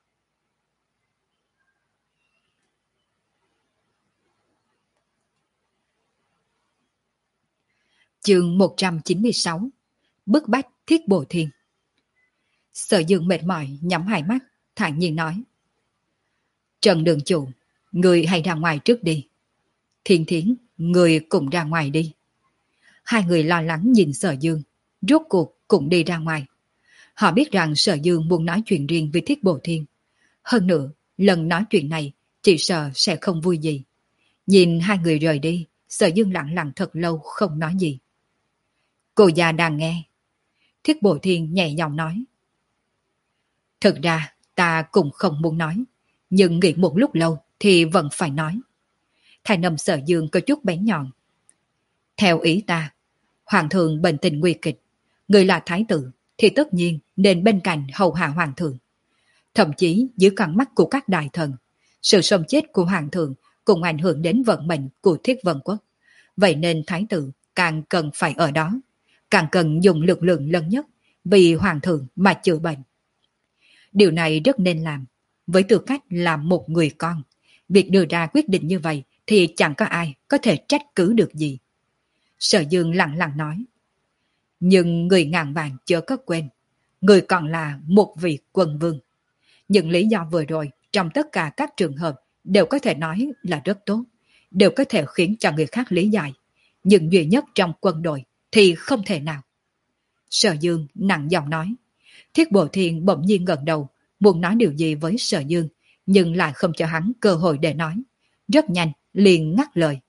A: Chương một trăm chín mươi sáu. Bức bách Thiết Bộ Thiên. Sở Dương mệt mỏi nhắm hai mắt, thản nhiên nói. Trần đường chủ, người hãy ra ngoài trước đi. Thiên Thiến, người cũng ra ngoài đi. Hai người lo lắng nhìn Sở Dương, rốt cuộc cũng đi ra ngoài. Họ biết rằng Sở Dương muốn nói chuyện riêng với Thiết Bộ Thiên. Hơn nữa, lần nói chuyện này chỉ sợ sẽ không vui gì. Nhìn hai người rời đi, Sở Dương lặng lặng thật lâu không nói gì. Cô già đang nghe. Thiết Bộ Thiên nhẹ giọng nói. Thực ra ta cũng không muốn nói, nhưng nghĩ một lúc lâu thì vẫn phải nói. Thành âm Sở Dương có chút bén nhọn. Theo ý ta, hoàng thượng bệnh tình nguy kịch, người là thái tử thì tất nhiên nên bên cạnh hầu hạ hoàng thượng. Thậm chí dưới con mắt của các đại thần, sự sống chết của hoàng thượng cũng ảnh hưởng đến vận mệnh của Thiết Vân Quốc. Vậy nên thái tử càng cần phải ở đó, càng cần dùng lực lượng lớn nhất vì hoàng thượng mà chữa bệnh. Điều này rất nên làm. Với tư cách là một người con, việc đưa ra quyết định như vậy thì chẳng có ai có thể trách cứ được gì. Sở Dương lặng lặng nói. Nhưng người ngàn vàng chớ có quên, người còn là một vị quân vương. Những lý do vừa rồi trong tất cả các trường hợp đều có thể nói là rất tốt, đều có thể khiến cho người khác lý giải. Nhưng duy nhất trong quân đội thì không thể nào. Sở Dương nặng giọng nói. Thiết Bộ Thiên bỗng nhiên ngẩng đầu, muốn nói điều gì với Sở Dương, nhưng lại không cho hắn cơ hội để nói. Rất nhanh, liền ngắt lời.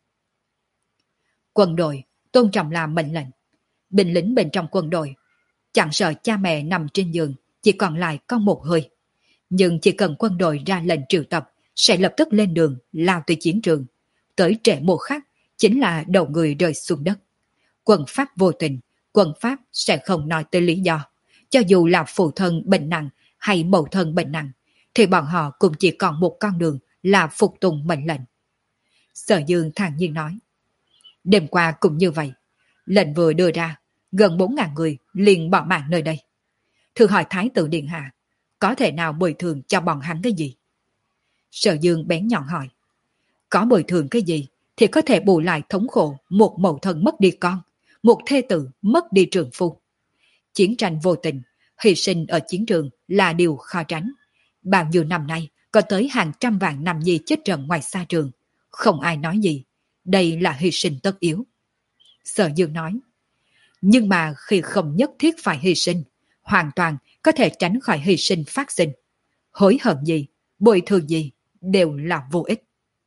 A: Quân đội tôn trọng là mệnh lệnh. Binh lính bên trong quân đội chẳng sợ cha mẹ nằm trên giường, chỉ còn lại có một hơi. Nhưng chỉ cần quân đội ra lệnh triệu tập, sẽ lập tức lên đường, lao tới chiến trường. Tới trễ một khắc, chính là đầu người rơi xuống đất. Quân pháp vô tình, quân pháp sẽ không nói tới lý do. Cho dù là phụ thân bệnh nặng hay mẫu thân bệnh nặng, thì bọn họ cũng chỉ còn một con đường là phục tùng mệnh lệnh. Sở Dương thản nhiên nói. Đêm qua cũng như vậy. Lệnh vừa đưa ra, gần bốn ngàn người liền bỏ mạng nơi đây. Thử hỏi Thái tử Điện Hạ, có thể nào bồi thường cho bọn hắn cái gì? Sở Dương bén nhọn hỏi. Có bồi thường cái gì thì có thể bù lại thống khổ một mẫu thân mất đi con, một thê tử mất đi trường phu. Chiến tranh vô tình, hy sinh ở chiến trường là điều khó tránh. Bao nhiêu năm nay có tới hàng trăm vạn nam nhi chết trận ngoài xa trường. Không ai nói gì. Đây là hy sinh tất yếu. Sở Dương nói. Nhưng mà khi không nhất thiết phải hy sinh, hoàn toàn có thể tránh khỏi hy sinh phát sinh. Hối hận gì, bồi thường gì, đều là vô ích.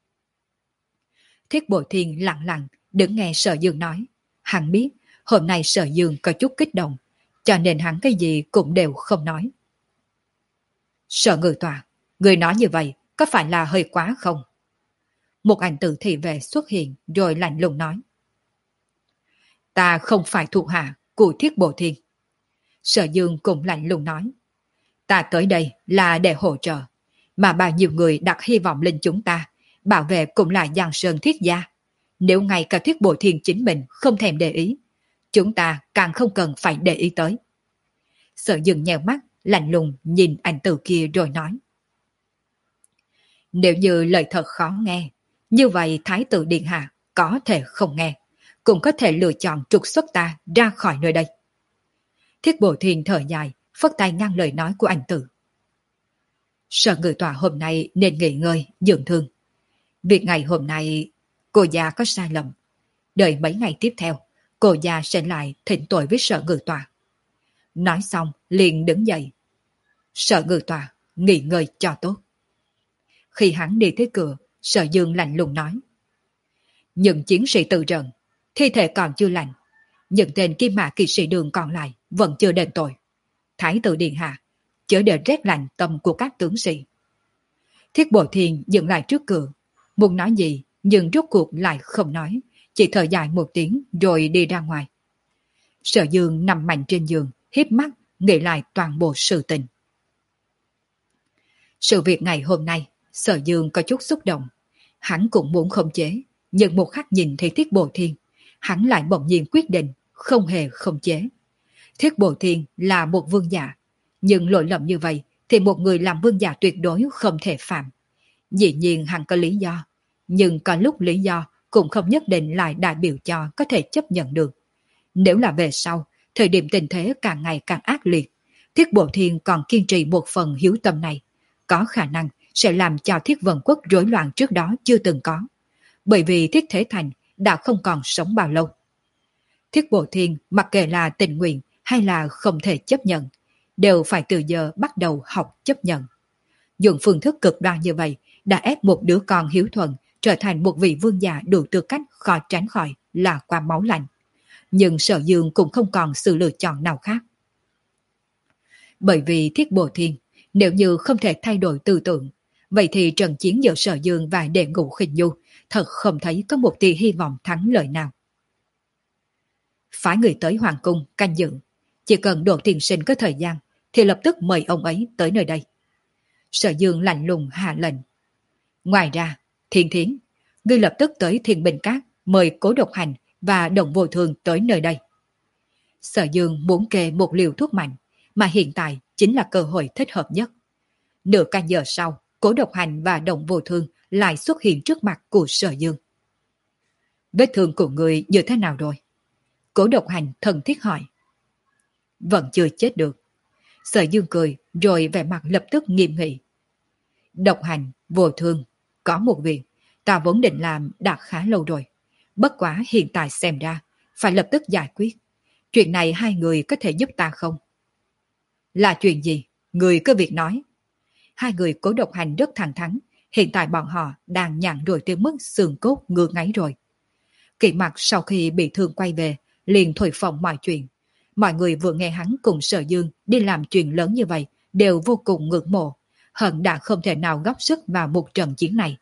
A: Thiết Bộ Thiên lặng lặng đứng nghe Sở Dương nói. Hắn biết hôm nay Sở Dương có chút kích động, cho nên hắn cái gì cũng đều không nói. Sở Ngự Tọa, người nói như vậy có phải là hơi quá không? Một ảnh tử thị vệ xuất hiện rồi lạnh lùng nói. Ta không phải thuộc hạ của Thiết Bộ Thiên. Sở Dương cũng lạnh lùng nói. Ta tới đây là để hỗ trợ, mà bao nhiêu người đặt hy vọng lên chúng ta, bảo vệ cũng là Giang Sơn Thiết gia. Nếu ngay cả Thiết Bộ Thiên chính mình không thèm để ý, chúng ta càng không cần phải để ý tới. Sở Dương nheo mắt, lạnh lùng nhìn anh Tử kia rồi nói. Nếu như lời thật khó nghe, như vậy Thái tử Điện Hạ có thể không nghe, cũng có thể lựa chọn trục xuất ta ra khỏi nơi đây. Thiết Bộ Thiên thở dài, phất tay ngăn lời nói của anh Tử. Sở Ngự Tọa hôm nay nên nghỉ ngơi, dưỡng thương. Việc ngày hôm nay cô già có sai lầm. Đợi mấy ngày tiếp theo, cô già sẽ lại thỉnh tội với Sở Ngự Tọa. Nói xong liền đứng dậy. Sở Ngự Tọa nghỉ ngơi cho tốt. Khi hắn đi tới cửa, Sở Dương lạnh lùng nói. Những chiến sĩ tự trận, thi thể còn chưa lành. Những tên kim mã kỵ sĩ đường còn lại vẫn chưa đền tội. Thái tử Điện Hạ chớ để rét lạnh tâm của các tướng sĩ. Thiết Bộ Thiên dừng lại trước cửa, muốn nói gì nhưng rốt cuộc lại không nói, chỉ thở dài một tiếng rồi đi ra ngoài. Sở Dương nằm mạnh trên giường, híp mắt nghĩ lại toàn bộ sự tình. Sự việc ngày hôm nay, Sở Dương có chút xúc động. Hắn cũng muốn khống chế, nhưng một khắc nhìn thấy Thiết Bộ Thiên, hắn lại bỗng nhiên quyết định không hề khống chế. Thiết Bộ Thiên là một vương giả, nhưng lỗi lầm như vậy thì một người làm vương giả tuyệt đối không thể phạm. Dĩ nhiên hắn có lý do, nhưng có lúc lý do cũng không nhất định lại đại biểu cho có thể chấp nhận được. Nếu là về sau, thời điểm tình thế càng ngày càng ác liệt, Thiết Bộ Thiên còn kiên trì một phần hiếu tâm này, có khả năng sẽ làm cho Thiết Vân Quốc rối loạn trước đó chưa từng có. Bởi vì Thiết Thế Thành đã không còn sống bao lâu. Thiết Bộ Thiên mặc kệ là tình nguyện hay là không thể chấp nhận, đều phải từ giờ bắt đầu học chấp nhận. Dùng phương thức cực đoan như vậy đã ép một đứa con hiếu thuận trở thành một vị vương giả đủ tư cách khó tránh khỏi là qua máu lạnh. Nhưng Sở Dương cũng không còn sự lựa chọn nào khác. Bởi vì Thiết Bộ Thiên nếu như không thể thay đổi tư tưởng, vậy thì trận chiến giữa Sở Dương và Đệ Ngũ Khinh Nhu thật không thấy có một tia hy vọng thắng lợi nào. Phái người tới Hoàng Cung canh giữ, chỉ cần Đỗ Tiên Sinh có thời gian thì lập tức mời ông ấy tới nơi đây. Sở Dương lạnh lùng hạ lệnh. Ngoài ra, Thiên Thiến, ngươi lập tức tới Thiên Bình Các mời Cố Độc Hành và Đồng Vô Thương tới nơi đây. Sở Dương muốn kê một liều thuốc mạnh, mà hiện tại chính là cơ hội thích hợp nhất. Nửa canh giờ sau, Cố Độc Hành và Đồng Vô Thương lại xuất hiện trước mặt của Sở Dương. Vết thương của người như thế nào rồi? Cố Độc Hành thân thiết hỏi. Vẫn chưa chết được. Sở Dương cười rồi vẻ mặt lập tức nghiêm nghị. Độc Hành, Vô Thương, có một việc ta vốn định làm đã khá lâu rồi. Bất quá hiện tại xem ra phải lập tức giải quyết. Chuyện này hai người có thể giúp ta không? Là chuyện gì? Người cứ việc nói. Hai người Cố Độc Hành rất thẳng thắn. Hiện tại bọn họ đang nhặn rồi tới mức xương cốt ngứa ngáy rồi. Kỵ Mặc sau khi bị thương quay về liền thổi phồng mọi chuyện. Mọi người vừa nghe hắn cùng Sở Dương đi làm chuyện lớn như vậy đều vô cùng ngưỡng mộ, hận đã không thể nào góp sức vào một trận chiến này.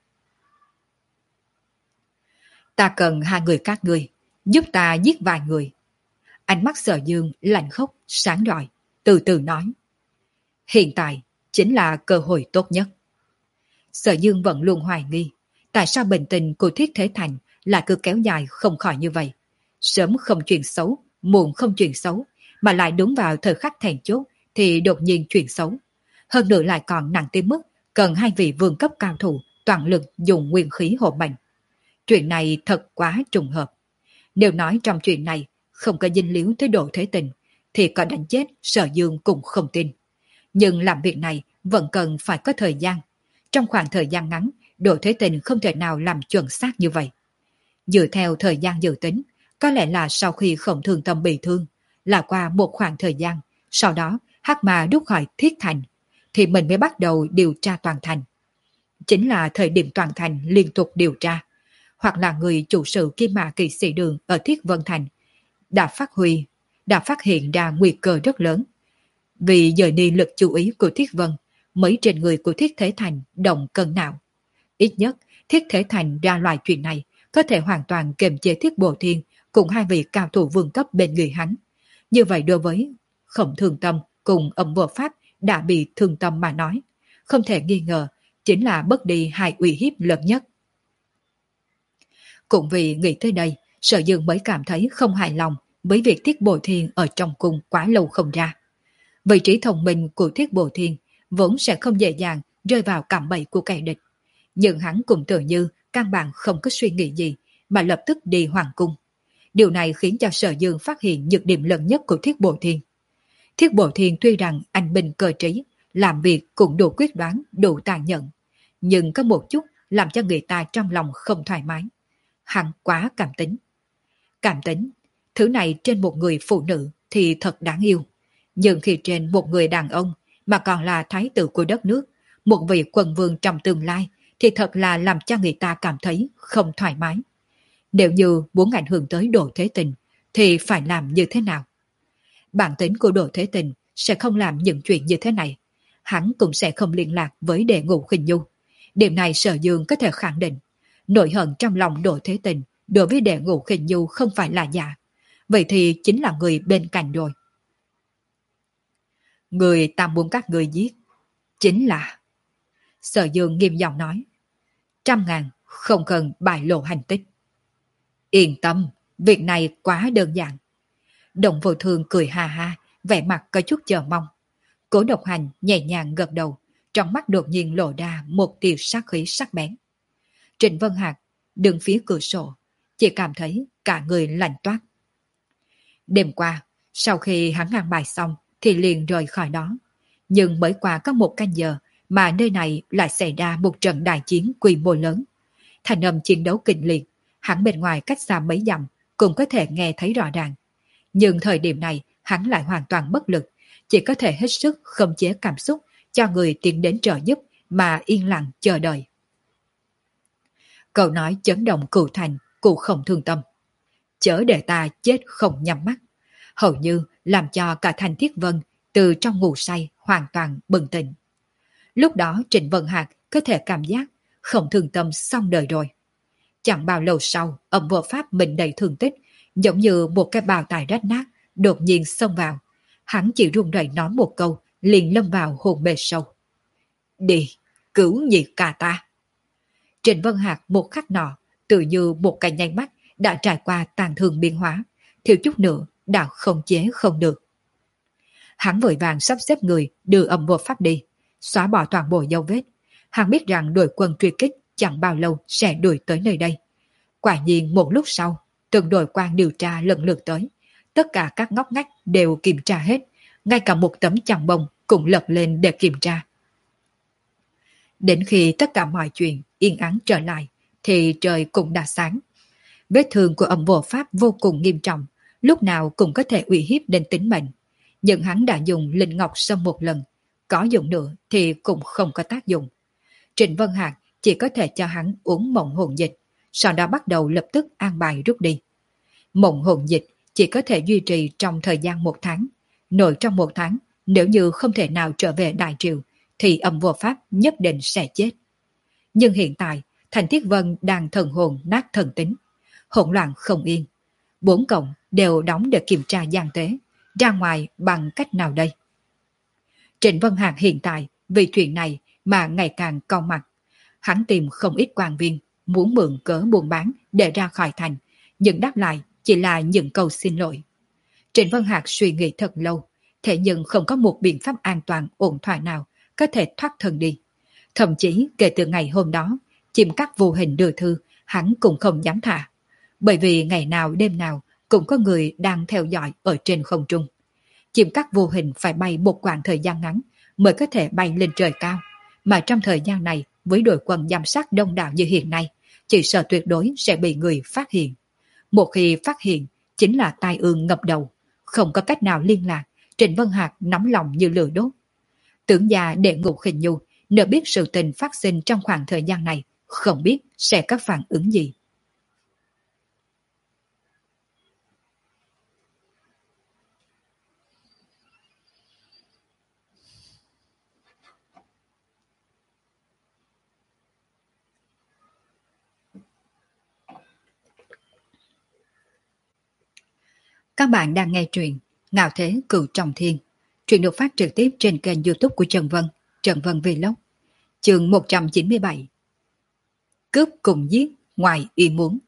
A: Ta cần hai người các ngươi giúp ta giết vài người. Ánh mắt Sở Dương lạnh khốc sáng rọi, từ từ nói. Hiện tại chính là cơ hội tốt nhất. Sở Dương vẫn luôn hoài nghi tại sao bình tình của Thiết Thế Thành lại cứ kéo dài không khỏi như vậy. Sớm không chuyện xấu, muộn không chuyện xấu, mà lại đúng vào thời khắc then chốt thì đột nhiên chuyện xấu. Hơn nữa lại còn nặng tới mức cần hai vị vương cấp cao thủ toàn lực dùng nguyên khí hộ mệnh. Chuyện này thật quá trùng hợp. Nếu nói trong chuyện này không có dinh líu tới độ thế tình, thì có đánh chết Sở Dương cũng không tin. Nhưng làm việc này vẫn cần phải có thời gian. Trong khoảng thời gian ngắn, độ thế tình không thể nào làm chuẩn xác như vậy. Dựa theo thời gian dự tính, có lẽ là sau khi Khổng Thường Tâm bị thương, là qua một khoảng thời gian, sau đó Hắc Ma rút khỏi Thiết Thành, thì mình mới bắt đầu điều tra toàn thành. Chính là thời điểm toàn thành liên tục điều tra, hoặc là người chủ sự Kim Mã Kỵ Sĩ Đường ở Thiết Vân Thành đã phát huy, đã phát hiện ra nguy cơ rất lớn. Vì dời đi lực chú ý của Thiết Vân, mấy trên người của Thiết Thế Thành động cân não. Ít nhất, Thiết Thế Thành ra loại chuyện này có thể hoàn toàn kiềm chế Thiết Bộ Thiên cùng hai vị cao thủ vương cấp bên người hắn. Như vậy đối với Khổng Thường Tâm cùng Âm Vô Pháp đã bị thương tâm mà nói, không thể nghi ngờ chính là bất đi hai uy hiếp lớn nhất. Cũng vì nghĩ tới đây, Sở Dương mới cảm thấy không hài lòng với việc Thiết Bồ Thiên ở trong cung quá lâu không ra. Vị trí thông minh của Thiết Bồ Thiên vốn sẽ không dễ dàng rơi vào cạm bẫy của kẻ địch. Nhưng hắn cũng tự như căn bản không có suy nghĩ gì mà lập tức đi hoàng cung. Điều này khiến cho Sở Dương phát hiện nhược điểm lớn nhất của Thiết Bồ Thiên. Thiết Bồ Thiên tuy rằng anh bình cơ trí, làm việc cũng đủ quyết đoán, đủ tàn nhẫn, nhưng có một chút làm cho người ta trong lòng không thoải mái. Hắn quá cảm tính. Cảm tính, thứ này trên một người phụ nữ thì thật đáng yêu. Nhưng khi trên một người đàn ông mà còn là thái tử của đất nước, một vị quân vương trong tương lai, thì thật là làm cho người ta cảm thấy không thoải mái. Nếu như muốn ảnh hưởng tới Đỗ Thế Tình, thì phải làm như thế nào? Bản tính của Đỗ Thế Tình sẽ không làm những chuyện như thế này. Hắn cũng sẽ không liên lạc với Đệ Ngũ Khinh Nhu. Điểm này Sở Dương có thể khẳng định. Nỗi hận trong lòng Đỗ Thế Tình đối với Đệ Ngũ Khinh Nhu không phải là giả. Vậy thì chính là người bên cạnh rồi. Người ta muốn các người giết chính là... Sở Dương nghiêm giọng nói. Trăm ngàn không cần bại lộ hành tích. Yên tâm, việc này quá đơn giản. Đồng Vô Thương cười ha ha, vẻ mặt có chút chờ mong. Cố Độc Hành nhẹ nhàng gật đầu, trong mắt đột nhiên lộ ra một tia sát khí sắc bén. Trịnh Vân Hạc đứng phía cửa sổ, chỉ cảm thấy cả người lạnh toát. Đêm qua, sau khi hắn ăn bài xong thì liền rời khỏi đó. Nhưng mới qua có một canh giờ mà nơi này lại xảy ra một trận đại chiến quy mô lớn. Thành âm chiến đấu kịch liệt, hắn bên ngoài cách xa mấy dặm cũng có thể nghe thấy rõ ràng. Nhưng thời điểm này hắn lại hoàn toàn bất lực, chỉ có thể hết sức khống chế cảm xúc cho người tiến đến trợ giúp mà yên lặng chờ đợi. Cậu nói chấn động cửu thành, cụ không thương tâm. Chớ để ta chết không nhắm mắt. Hầu như làm cho cả thành Thiết Vân từ trong ngủ say hoàn toàn bừng tỉnh. Lúc đó Trịnh Vân Hạc có thể cảm giác không thương tâm xong đời rồi. Chẳng bao lâu sau, Âm Vô Pháp mình đầy thương tích, giống như một cái bào tải rách nát, đột nhiên xông vào. Hắn chỉ run rẩy nói một câu, liền lâm vào hồn mê sâu. Đi, cứu nhị ca ta. Trịnh Vân Hạc một khắc nọ, tự như một cái nhanh mắt đã trải qua tàn thương biến hóa, thiếu chút nữa đã không chế không được. Hắn vội vàng sắp xếp người đưa Âm Vô Pháp đi, xóa bỏ toàn bộ dấu vết. Hắn biết rằng đội quân truy kích chẳng bao lâu sẽ đuổi tới nơi đây. Quả nhiên một lúc sau, từng đội quan điều tra lần lượt tới. Tất cả các ngóc ngách đều kiểm tra hết, ngay cả một tấm chằn bông cũng lật lên để kiểm tra. Đến khi tất cả mọi chuyện yên ắng trở lại, thì trời cũng đã sáng. Vết thương của Âm Vô Pháp vô cùng nghiêm trọng, lúc nào cũng có thể uy hiếp đến tính mệnh. Nhưng hắn đã dùng linh ngọc sâm một lần, có dùng nữa thì cũng không có tác dụng. Trịnh Vân Hạc chỉ có thể cho hắn uống mộng hồn dịch, sau đó bắt đầu lập tức an bài rút đi. Mộng hồn dịch chỉ có thể duy trì trong thời gian một tháng. Nội trong một tháng, nếu như không thể nào trở về Đại Triều, thì Âm Vô Pháp nhất định sẽ chết. Nhưng hiện tại, Thành Thiết Vân đang thần hồn nát thần tính, hỗn loạn không yên. Bốn cổng đều đóng để kiểm tra gian tế, ra ngoài bằng cách nào đây? Trịnh Vân Hạc hiện tại vì chuyện này mà ngày càng cau mặt. Hắn tìm không ít quan viên, muốn mượn cớ buôn bán để ra khỏi thành, nhưng đáp lại chỉ là những câu xin lỗi. Trịnh Vân Hạc suy nghĩ thật lâu, thế nhưng không có một biện pháp an toàn ổn thỏa nào có thể thoát thân đi. Thậm chí kể từ ngày hôm đó, chim cắt vô hình đưa thư, hắn cũng không dám thả. Bởi vì ngày nào đêm nào cũng có người đang theo dõi ở trên không trung. Chim cắt vô hình phải bay một quãng thời gian ngắn mới có thể bay lên trời cao. Mà trong thời gian này, với đội quân giám sát đông đảo như hiện nay, chỉ sợ tuyệt đối sẽ bị người phát hiện. Một khi phát hiện, chính là tai ương ngập đầu. Không có cách nào liên lạc, Trịnh Vân Hạc nóng lòng như lửa đốt. Tưởng già Đệ Ngũ Khinh Nhu, nếu biết sự tình phát sinh trong khoảng thời gian này, không biết sẽ có phản ứng gì. Các bạn đang nghe truyện Ngạo Thế Cửu Trọng Thiên. Truyện được phát trực tiếp trên kênh YouTube của Trần Vân, Trần Vân Vlog. Chương một trăm chín mươi bảy. Cướp cùng giết ngoài ý muốn.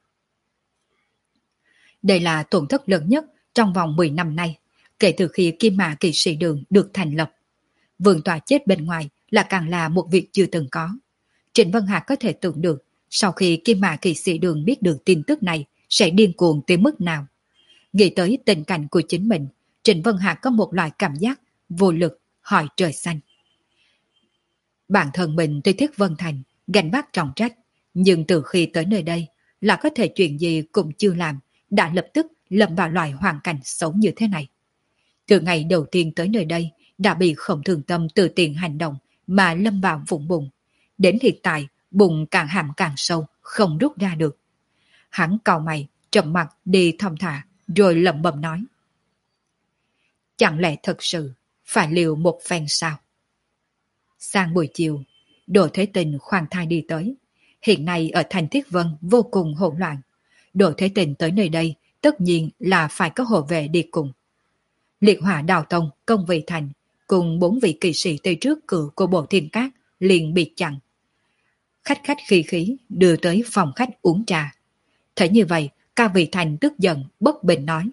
A: Đây là tổn thất lớn nhất trong vòng mười năm nay, kể từ khi Kim Mã Kỵ Sĩ Đường được thành lập. Vương tọa chết bên ngoài là càng là một việc chưa từng có. Trịnh Vân Hạc có thể tưởng được, sau khi Kim Mã Kỵ Sĩ Đường biết được tin tức này sẽ điên cuồng tới mức nào. Nghĩ tới tình cảnh của chính mình, Trịnh Vân Hạc có một loại cảm giác vô lực, hỏi trời xanh. Bản thân mình tới Thiết Vân Thành, gánh vác trọng trách, nhưng từ khi tới nơi đây là có thể chuyện gì cũng chưa làm, đã lập tức lâm vào loại hoàn cảnh xấu như thế này. Từ ngày đầu tiên tới nơi đây, đã bị Khổng Thường Tâm từ tiền hành động mà lâm vào vũng bùn. Đến hiện tại, bùn càng hàm càng sâu, không rút ra được. Hắn cau mày, trầm mặt đi thong thả, rồi lẩm bẩm nói. Chẳng lẽ thật sự phải liều một phen sao? Sang buổi chiều, Đỗ Thế Tình khoan thai đi tới. Hiện nay ở thành Thiết Vân vô cùng hỗn loạn. Đỗ Thế Tình tới nơi đây tất nhiên là phải có hộ vệ đi cùng. Liệt Hỏa Đào Tông, Công Vị Thành cùng bốn vị kỵ sĩ tới trước cửa của Bộ Thiên Cát liền bị chặn. Khách khách khí khí đưa tới phòng khách uống trà. Thấy như vậy, Cao Vị Thành tức giận bất bình nói.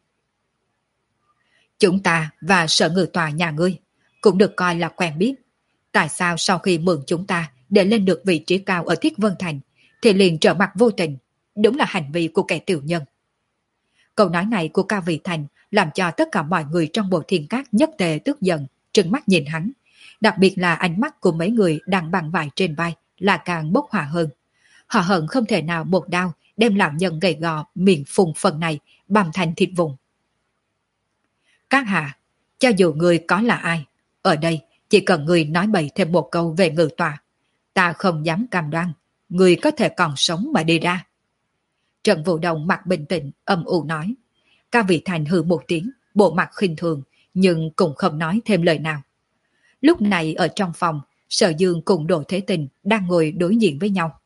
A: Chúng ta và sở ngự tòa nhà ngươi cũng được coi là quen biết. Tại sao sau khi mượn chúng ta để lên được vị trí cao ở Thiết Vân Thành thì liền trở mặt vô tình? Đúng là hành vi của kẻ tiểu nhân. Câu nói này của Cao Vị Thành làm cho tất cả mọi người trong Bộ Thiên Cát nhất tề tức giận, trừng mắt nhìn hắn. Đặc biệt là ánh mắt của mấy người đang bằng vải trên vai là càng bốc hỏa hơn. Họ hận không thể nào một đao đem lão nhân gầy gò miệng phùng phần này băm thành thịt vụn. Các hạ, cho dù người có là ai, ở đây chỉ cần người nói bậy thêm một câu về ngự tòa, ta không dám cam đoan người có thể còn sống mà đi ra. Trần Vũ Đồng mặt bình tĩnh âm u nói. Cao Vị Thành hừ một tiếng, bộ mặt khinh thường, nhưng cũng không nói thêm lời nào. Lúc này ở trong phòng, Sở Dương cùng Đỗ Thế Tình đang ngồi đối diện với nhau.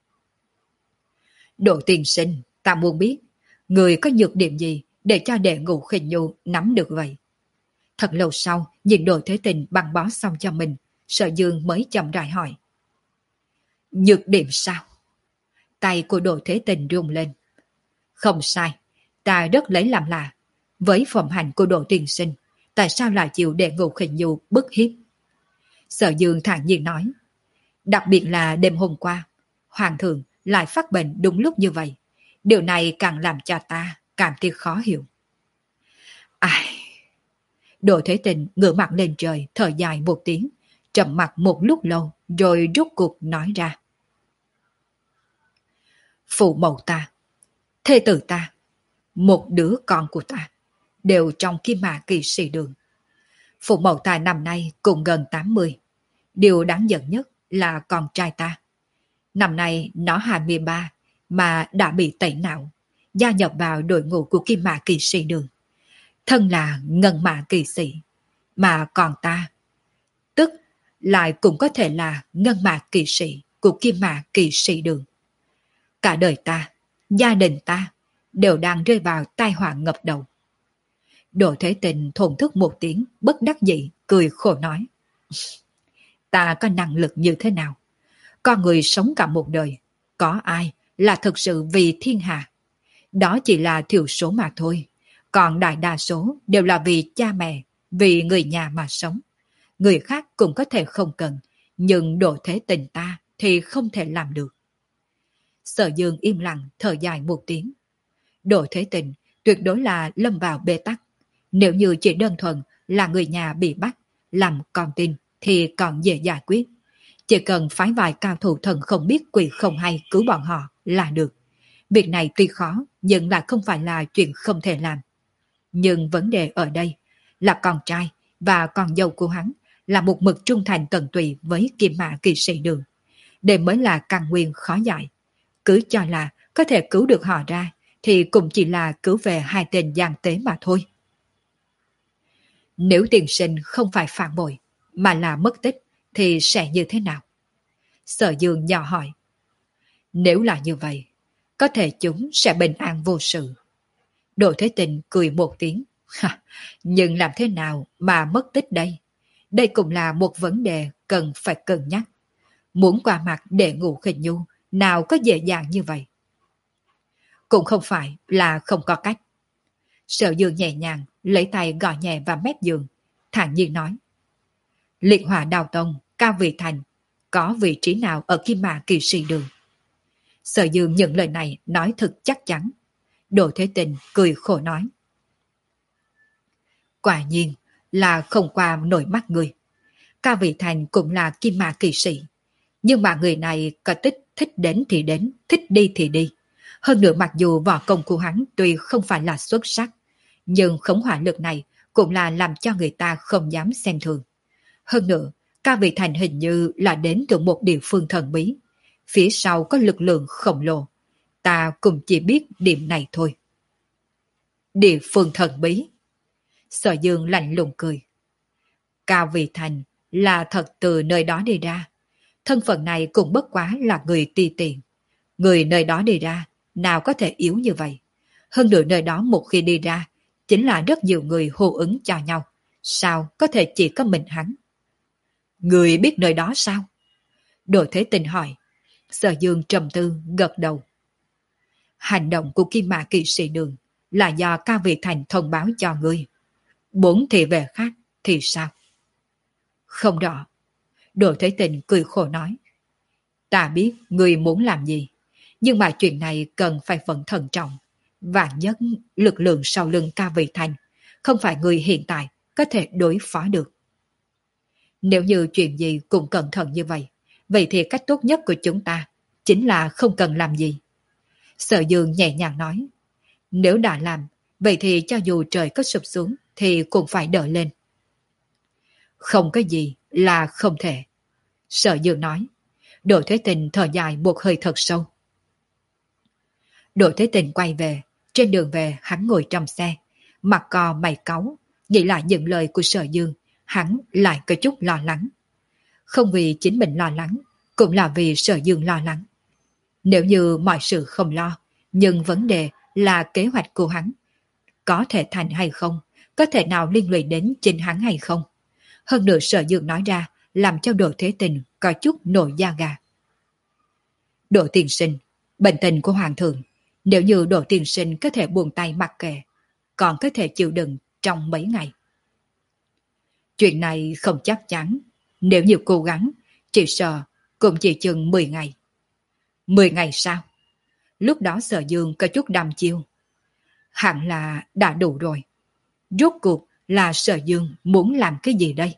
A: Đỗ tiên sinh, ta muốn biết, người có nhược điểm gì để cho đệ ngũ khinh nhu nắm được vậy? Thật lâu sau, nhìn Đỗ Thế Tình băng bó xong cho mình, Sở Dương mới chậm rãi hỏi. Nhược điểm sao? Tay của Đỗ Thế Tình rung lên. Không sai, ta rất lấy làm lạ. Với phẩm hạnh của Đỗ tiên sinh, tại sao lại chịu đệ ngũ khinh nhu bức hiếp? Sở Dương thản nhiên nói. Đặc biệt là đêm hôm qua, Hoàng thượng lại phát bệnh đúng lúc như vậy. Điều này càng làm cho ta cảm thấy khó hiểu. Ai... Đỗ Thế Tình ngửa mặt lên trời, thở dài một tiếng, trầm mặt một lúc lâu, rồi rút cuộc nói ra. Phụ mẫu ta, thê tử ta, một đứa con của ta, đều trong Kim Mã Kỵ Sĩ Đường. Phụ mẫu ta năm nay cũng gần tám mươi. Điều đáng giận nhất là con trai ta. Năm nay nó hai mươi ba mà đã bị tẩy não, gia nhập vào đội ngũ của Kim Mã Kỵ Sĩ Đường. Thân là Ngân Mã Kỵ Sĩ, mà còn ta, tức lại cũng có thể là Ngân Mã Kỵ Sĩ của Kim Mã Kỵ Sĩ Đường. Cả đời ta, gia đình ta đều đang rơi vào tai họa ngập đầu. Đỗ Thế Tình thổn thức một tiếng, bất đắc dĩ, cười khổ nói. Ta có năng lực như thế nào? Con người sống cả một đời, có ai là thực sự vì thiên hạ? Đó chỉ là thiểu số mà thôi. Còn đại đa số đều là vì cha mẹ, vì người nhà mà sống. Người khác cũng có thể không cần, nhưng Đỗ Thế Tình ta thì không thể làm được. Sở Dương im lặng thở dài một tiếng. Đỗ Thế Tình tuyệt đối là lâm vào bế tắc. Nếu như chỉ đơn thuần là người nhà bị bắt, làm con tin thì còn dễ giải quyết. Chỉ cần phái vài cao thủ thần không biết quỷ không hay cứu bọn họ là được. Việc này tuy khó nhưng lại không phải là chuyện không thể làm. Nhưng vấn đề ở đây là con trai và con dâu của hắn là một mực trung thành tận tụy với Kim Mã Kỵ Sĩ Đường. Đây mới là căn nguyên khó giải. Cứ cho là có thể cứu được họ ra thì cũng chỉ là cứu về hai tên gian tế mà thôi. Nếu tiền sinh không phải phản bội mà là mất tích thì sẽ như thế nào? Sở Dương nhỏ hỏi. Nếu là như vậy, có thể chúng sẽ bình an vô sự. Đồ Thế Tình cười một tiếng. Ha, nhưng làm thế nào mà mất tích đây? Đây cũng là một vấn đề cần phải cân nhắc. Muốn qua mặt để ngủ khinh nhu, nào có dễ dàng như vậy. Cũng không phải là không có cách. Sở Dương nhẹ nhàng, lấy tay gõ nhẹ vào mép giường, thản nhiên nói. Liệt Hỏa Đào Tông, Cao Vị Thành, có vị trí nào ở Kim Mã Kỳ Sĩ Đường? Sở Dương những lời này nói thật chắc chắn. Đồ Thế Tình cười khổ nói. Quả nhiên là không qua nổi mắt người. Cao Vị Thành cũng là Kim Mã Kỳ Sĩ. Nhưng mà người này có thích thích đến thì đến, thích đi thì đi. Hơn nữa mặc dù võ công của hắn tuy không phải là xuất sắc, nhưng khống hỏa lực này cũng là làm cho người ta không dám xem thường. Hơn nữa, Cao Vị Thành hình như là đến từ một địa phương thần bí. Phía sau có lực lượng khổng lồ. Ta cũng chỉ biết điểm này thôi. Địa phương thần bí. Sở Dương lạnh lùng cười. Cao Vị Thành là thật từ nơi đó đi ra. Thân phận này cũng bất quá là người ti tiện. Người nơi đó đi ra, nào có thể yếu như vậy. Hơn nữa nơi đó một khi đi ra, chính là rất nhiều người hô ứng cho nhau. Sao có thể chỉ có mình hắn? Người biết nơi đó sao? Đồ Thế Tình hỏi. Sở Dương trầm tư gật đầu. Hành động của Kim Mã Kỵ Sĩ Đường là do Cao Vị Thành thông báo cho ngươi. Bốn thị vệ khác thì sao? Không rõ. Đồ Thế Tình cười khổ nói. Ta biết ngươi muốn làm gì, nhưng mà chuyện này cần phải vẫn thận trọng. Vạn nhất lực lượng sau lưng Cao Vị Thành không phải người hiện tại có thể đối phó được. Nếu như chuyện gì cũng cẩn thận như vậy, vậy thì cách tốt nhất của chúng ta chính là không cần làm gì. Sở Dương nhẹ nhàng nói. Nếu đã làm, vậy thì cho dù trời có sụp xuống thì cũng phải đỡ lên. Không có gì là không thể. Sở Dương nói. Đỗ Thế Tình thở dài một hơi thật sâu. Đỗ Thế Tình quay về. Trên đường về hắn ngồi trong xe, mặt cò mày cáu, nghĩ lại những lời của Sở Dương, hắn lại có chút lo lắng. Không vì chính mình lo lắng, cũng là vì Sở Dương lo lắng. Nếu như mọi sự không lo, nhưng vấn đề là kế hoạch của hắn có thể thành hay không, có thể nào liên lụy đến chính hắn hay không. Hơn nữa Sở Dương nói ra làm cho Đỗ Thế Tình có chút nổi da gà. Đỗ Tiên Sinh, bệnh tình của Hoàng thượng, nếu như Đỗ Tiên Sinh có thể buông tay mặc kệ, còn có thể chịu đựng trong mấy ngày. Chuyện này không chắc chắn, nếu nhiều cố gắng, chỉ sợ cũng chỉ chừng mười ngày. mười ngày sao? Lúc đó Sở Dương có chút đăm chiêu. Hẳn là đã đủ rồi. Rốt cuộc là Sở Dương muốn làm cái gì đây?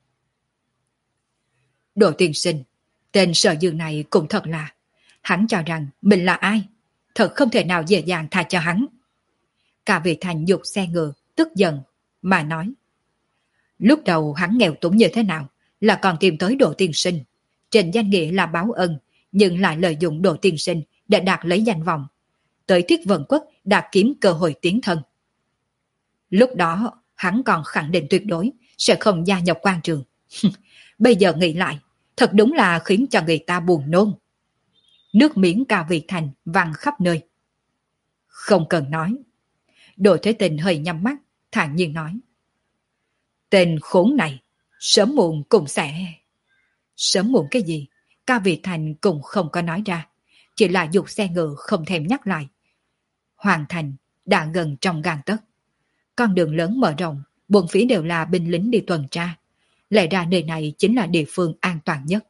A: Đỗ Tiên Sinh, tên Sở Dương này cũng thật là, hắn cho rằng mình là ai? Thật không thể nào dễ dàng tha cho hắn. Cả Vị Thành dục xe ngựa, tức giận, mà nói. Lúc đầu hắn nghèo túng như thế nào, là còn tìm tới Đỗ Tiên Sinh. Trên danh nghĩa là báo ân, nhưng lại lợi dụng Đỗ Tiên Sinh để đạt lấy danh vọng. Tới Thiết Vận Quốc đã kiếm cơ hội tiến thân. Lúc đó, hắn còn khẳng định tuyệt đối sẽ không gia nhập quan trường. Bây giờ nghĩ lại, thật đúng là khiến cho người ta buồn nôn. Nước miếng Cao Vị Thành văng khắp nơi. Không cần nói. Đỗ Thế Tình hơi nhắm mắt, thản nhiên nói. Tên khốn này, sớm muộn cũng sẽ... Sớm muộn cái gì? Cao Vị Thành cũng không có nói ra. Chỉ là dục xe ngựa không thèm nhắc lại. Hoàng thành đã gần trong gang tấc. Con đường lớn mở rộng, bốn phía đều là binh lính đi tuần tra. Lẽ ra nơi này chính là địa phương an toàn nhất.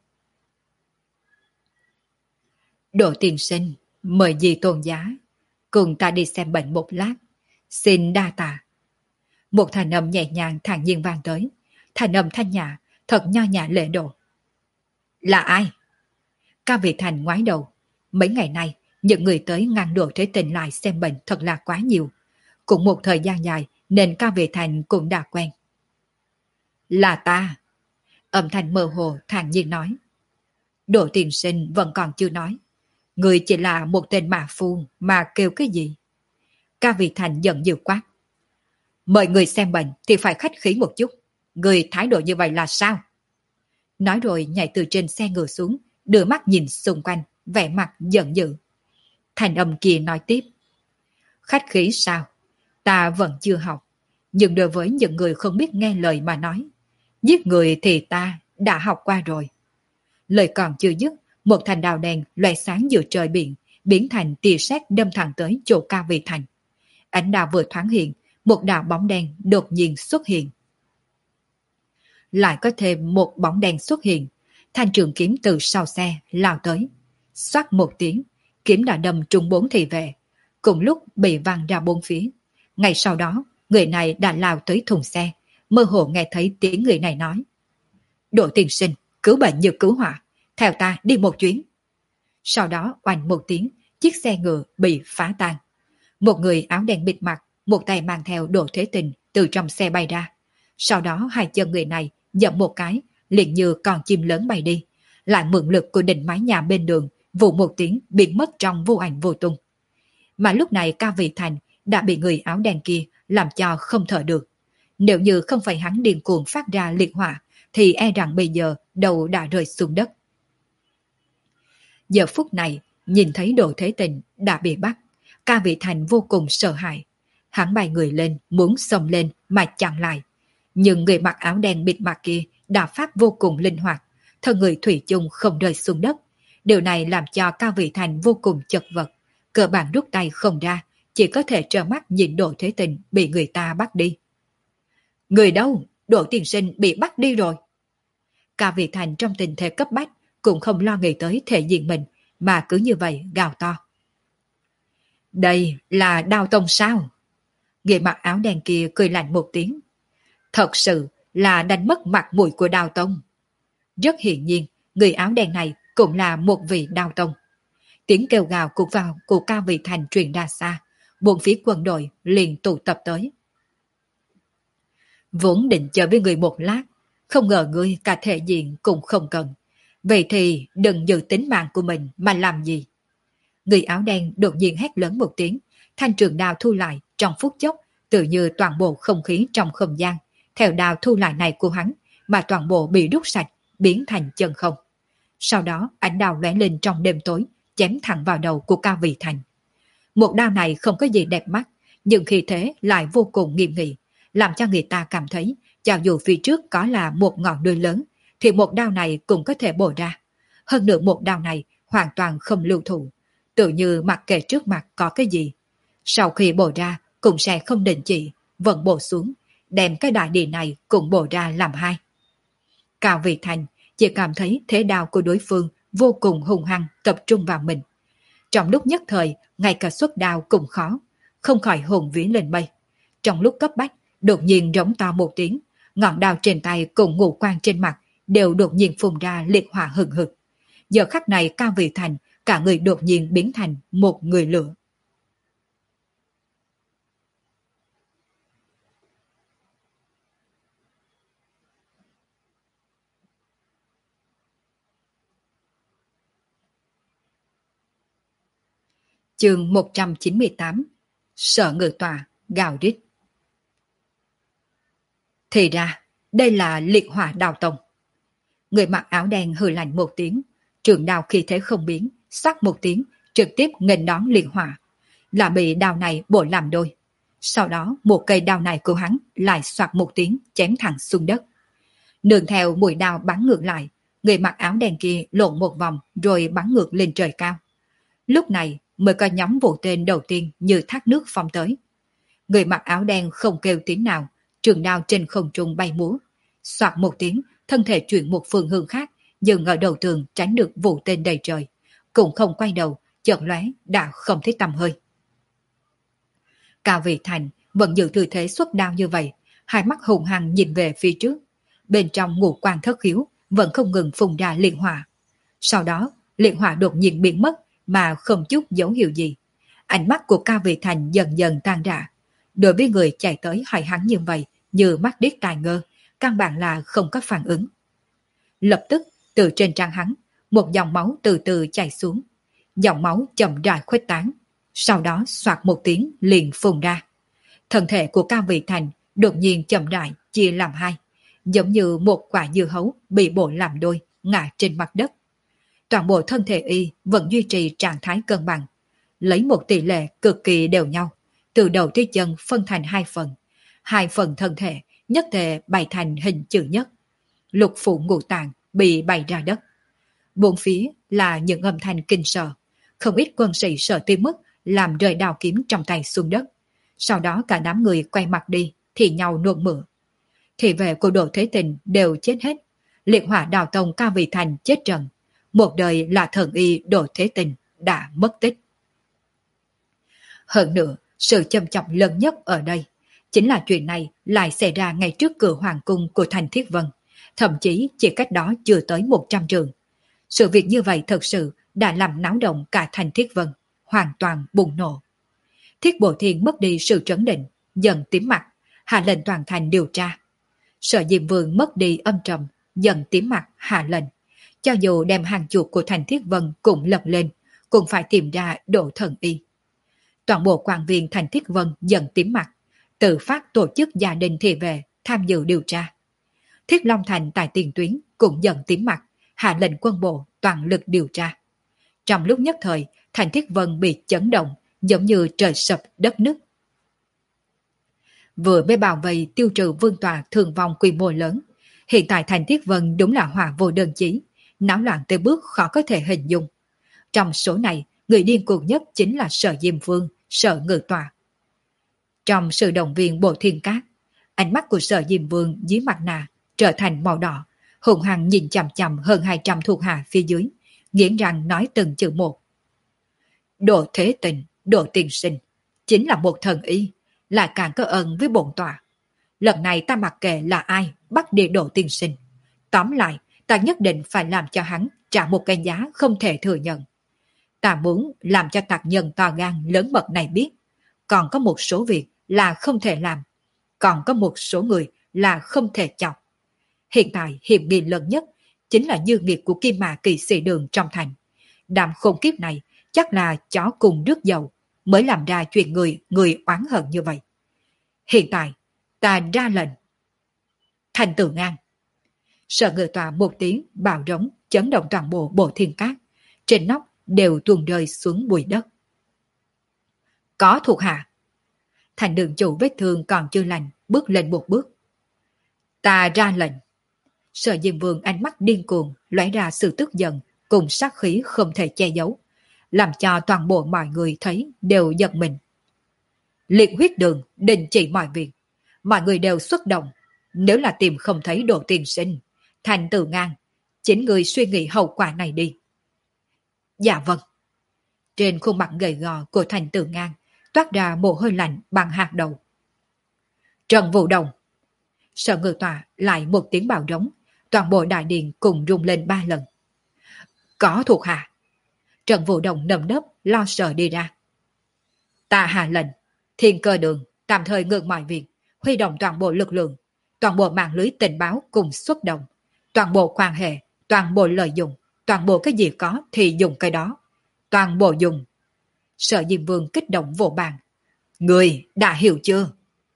A: Đỗ Tiên Sinh, mời dì tôn giá, cùng ta đi xem bệnh một lát. Xin đa tạ. Một thanh âm nhẹ nhàng thản nhiên vang tới. Thanh âm thanh nhã, thật nho nhã lễ độ. Là ai? Cao Vị Thành ngoái đầu. Mấy ngày nay, những người tới ngăn Đỗ Thế Tình lại xem bệnh thật là quá nhiều. Cũng một thời gian dài nên Cao Vị Thành cũng đã quen. Là ta. Âm thanh mơ hồ thản nhiên nói. Đỗ Tiên Sinh vẫn còn chưa nói. Người chỉ là một tên mã phu mà kêu cái gì? Cao Vị Thành giận dữ quát. Mời người xem bệnh thì phải khách khí một chút. Người thái độ như vậy là sao? Nói rồi nhảy từ trên xe ngựa xuống, đưa mắt nhìn xung quanh, vẻ mặt giận dữ. Thành âm kia nói tiếp. Khách khí sao? Ta vẫn chưa học, nhưng đối với những người không biết nghe lời mà nói, giết người thì ta đã học qua rồi. Lời còn chưa dứt, một thành đào đen loè sáng giữa trời biển, biến thành tia sét đâm thẳng tới chỗ Cao Vị Thành. Ánh đào vừa thoáng hiện, một đạo bóng đen đột nhiên xuất hiện. Lại có thêm một bóng đen xuất hiện, thanh trường kiếm từ sau xe lao tới. Xoát một tiếng, kiếm đã đâm trúng bốn thị vệ, cùng lúc bị văng ra bốn phía. Ngay sau đó, người này đã lao tới thùng xe, mơ hồ nghe thấy tiếng người này nói: Đỗ tiên sinh, cứu bệnh như cứu hỏa, theo ta đi một chuyến. Sau đó oanh một tiếng, chiếc xe ngựa bị phá tan. Một người áo đen bịt mặt, một tay mang theo Đỗ Thế Tình từ trong xe bay ra. Sau đó hai chân người này dậm một cái, liền như con chim lớn bay đi, lại mượn lực của đỉnh mái nhà bên đường, vụ một tiếng biến mất trong vô ảnh vô tung. Mà lúc này Cao Vị Thành đã bị người áo đen kia làm cho không thở được. Nếu như không phải hắn điên cuồng phát ra liệt hỏa, thì e rằng bây giờ đầu đã rơi xuống đất. Giờ phút này, nhìn thấy Đỗ Thế Tình đã bị bắt, Cao Vị Thành vô cùng sợ hãi. Hắn bay người lên, muốn xông lên mà chặn lại. Nhưng người mặc áo đen bịt mặt kia đã phát vô cùng linh hoạt, thân người thủy chung không rơi xuống đất. Điều này làm cho Cao Vị Thành vô cùng chật vật, cơ bản rút tay không ra, chỉ có thể trơ mắt nhìn Đỗ Thế Tình bị người ta bắt đi. Người đâu? Đỗ tiên sinh bị bắt đi rồi. Cao Vị Thành trong tình thế cấp bách cũng không lo nghĩ tới thể diện mình, mà cứ như vậy gào to. Đây là Đao Tông sao? Người mặc áo đen kia cười lạnh một tiếng. Thật sự là đánh mất mặt mũi của Đao Tông. Rất hiển nhiên, người áo đen này cũng là một vị Đao Tông. Tiếng kêu gào của vào của Cao Vị Thành truyền ra xa, bốn phía quân đội liền tụ tập tới. Vốn định chờ với người một lát, không ngờ ngươi cả thể diện cũng không cần. Vậy thì đừng giữ tính mạng của mình mà làm gì. Người áo đen đột nhiên hét lớn một tiếng, thanh trường đao thu lại trong phút chốc, tự như toàn bộ không khí trong không gian, theo đao thu lại này của hắn mà toàn bộ bị rút sạch, biến thành chân không. Sau đó ánh đao lóe lên trong đêm tối, chém thẳng vào đầu của Cao Vị Thành. Một đao này không có gì đẹp mắt, nhưng khi thế lại vô cùng nghiêm nghị, làm cho người ta cảm thấy cho dù phía trước có là một ngọn núi lớn, thì một đao này cũng có thể bổ ra. Hơn nữa một đao này hoàn toàn không lưu thủ, tự như mặc kệ trước mặt có cái gì, sau khi bổ ra cũng sẽ không định chỉ, vẫn bổ xuống, đem cái đại địa này cũng bổ ra làm hai. Cao Vị Thành chỉ cảm thấy thế đao của đối phương vô cùng hung hăng tập trung vào mình. Trong lúc nhất thời, ngay cả xuất đao cũng khó, không khỏi hồn vía lên mây. Trong lúc cấp bách, đột nhiên rống to một tiếng, ngọn đao trên tay cùng ngũ quan trên mặt đều đột nhiên phun ra liệt hỏa hừng hực. Giờ khắc này Cao Vị Thành cả người đột nhiên biến thành một người lửa. Chương một trăm chín mươi tám. Sở Ngự Tòa gào rít. Thì ra, đây là liệt hỏa đao tông. Người mặc áo đen hừ lạnh một tiếng, trường đao khi thế không biến, sắc một tiếng, trực tiếp nghênh đón liệt hỏa, là bị đao này bổ làm đôi. Sau đó một cây đao này của hắn lại xoạc một tiếng chém thẳng xuống đất. Nương theo mũi đao bắn ngược lại, người mặc áo đen kia lộn một vòng rồi bắn ngược lên trời cao. Lúc này mới có nhóm vụ tên đầu tiên như thác nước phong tới. Người mặc áo đen không kêu tiếng nào, trường đao trên không trung bay múa. Soạt một tiếng, thân thể chuyển một phương hướng khác, dừng ở đầu tường tránh được vụ tên đầy trời. Cũng không quay đầu, chợt lóe đã không thấy tầm hơi. Cao Vị Thành vẫn giữ tư thế xuất đao như vậy, hai mắt hùng hăng nhìn về phía trước. Bên trong ngũ quan thất khiếu vẫn không ngừng phun ra liệt hỏa. Sau đó, liệt hỏa đột nhiên biến mất mà không chút dấu hiệu gì. Ánh mắt của Cao Vị Thành dần dần tan rã. Đối với người chạy tới hỏi hắn như vậy, như mắt điếc tai ngơ, căn bản là không có phản ứng. Lập tức, từ trên trán hắn, một dòng máu từ từ chảy xuống. Dòng máu chậm rãi khuếch tán, sau đó xoạt một tiếng liền phun ra. Thân thể của Cao Vị Thành đột nhiên chậm rãi chia làm hai, giống như một quả dưa hấu bị bổ làm đôi, ngã trên mặt đất. Toàn bộ thân thể y vẫn duy trì trạng thái cân bằng, lấy một tỷ lệ cực kỳ đều nhau, từ đầu tới chân phân thành hai phần. Hai phần thân thể nhất thể bày thành hình chữ nhất. Lục phủ ngũ tạng bị bày ra đất. Bốn phía là những âm thanh kinh sợ. Không ít quân sĩ sợ tới mức làm rơi đao kiếm trong tay xuống đất. Sau đó cả đám người quay mặt đi, thì nhau nuốt mửa. Thị vệ của Đỗ Thế Tình đều chết hết. Liệt hỏa đào tông Cao Vị Thành chết trận. Một đời là thần y Đỗ Thế Tình đã mất tích. Hơn nữa, sự châm trọng lớn nhất ở đây chính là chuyện này lại xảy ra ngay trước cửa hoàng cung của Thành Thiết Vân, thậm chí chỉ cách đó chưa tới một trăm trường. Sự việc như vậy thật sự đã làm náo động cả Thành Thiết Vân, hoàn toàn bùng nổ. Thiết Bộ Thiên mất đi sự trấn định, dần tím mặt, hạ lệnh toàn thành điều tra. Sở Diêm Vương mất đi âm trầm, dần tím mặt, hạ lệnh. Cho dù đem hàng chuột của Thành Thiết Vân cũng lật lên, cũng phải tìm ra Đỗ Thần Y. Toàn bộ quan viên Thành Thiết Vân dần tím mặt, tự phát tổ chức gia đình thị vệ tham dự điều tra. Thiết Long Thành tại tiền tuyến cũng dần tím mặt, hạ lệnh quân bộ toàn lực điều tra. Trong lúc nhất thời, Thành Thiết Vân bị chấn động, giống như trời sập đất nứt. Vừa mới bảo vệ tiêu trừ vương tòa thương vong quy mô lớn, hiện tại Thành Thiết Vân đúng là hỏa vô đơn chí, náo loạn tới bước khó có thể hình dung. Trong số này, người điên cuồng nhất chính là Sở Diêm Vương, Sở Ngự Tòa. Trong sự động viên Bộ Thiên Cát, ánh mắt của Sở Diêm Vương dưới mặt nạ trở thành màu đỏ, hùng hăng nhìn chằm chằm hơn hai trăm thuộc hạ phía dưới, nghiến răng nói từng chữ một. Đỗ Thế Tình, Đỗ Tiên Sinh, chính là một thần y, lại càng có ơn với bổn tòa. Lần này ta mặc kệ là ai bắt đi Đỗ Tiên Sinh. Tóm lại, ta nhất định phải làm cho hắn trả một cái giá không thể thừa nhận. Ta muốn làm cho tặc nhân to gan lớn mật này biết, còn có một số việc là không thể làm, còn có một số người là không thể chọc. Hiện tại hiểm nghi lớn nhất chính là dư nghiệp của Kim Mã Kỵ Sĩ Đường trong thành. Đám khốn kiếp này chắc là chó cùng rước dầu mới làm ra chuyện người người oán hận như vậy. Hiện tại ta ra lệnh. Thành Tử Ngang. Sở Ngự Tòa một tiếng bạo rống chấn động toàn bộ Bộ Thiên Cát, trên nóc đều tuôn rơi xuống bụi đất. Có thuộc hạ. Thành Đường chủ vết thương còn chưa lành bước lên một bước. Ta ra lệnh. Sở Diêm Vương ánh mắt điên cuồng lóe ra sự tức giận cùng sát khí không thể che giấu, làm cho toàn bộ mọi người thấy đều giật mình. Liệt huyết đường đình chỉ mọi việc, mọi người đều xuất động. Nếu là tìm không thấy Đỗ Tiên Sinh, Thành Tử Ngang, chính người suy nghĩ hậu quả này đi. Dạ vâng. Trên khuôn mặt gầy gò của Thành Tử Ngang toát ra mồ hôi lạnh bằng hạt đầu. Trần Vũ Đồng. Sở Ngự Tòa lại một tiếng bạo rống, toàn bộ đại điện cùng rung lên ba lần. Có thuộc hạ. Trần Vũ Đồng nầm nấp lo sợ đi ra. Ta hạ lệnh, Thiên Cơ Đường tạm thời ngừng mọi việc, huy động toàn bộ lực lượng, toàn bộ mạng lưới tình báo cùng xuất động, toàn bộ quan hệ, toàn bộ lợi dụng, toàn bộ cái gì có thì dùng cái đó, toàn bộ dùng. Sở Diêm Vương kích động vỗ bàn. Người đã hiểu chưa?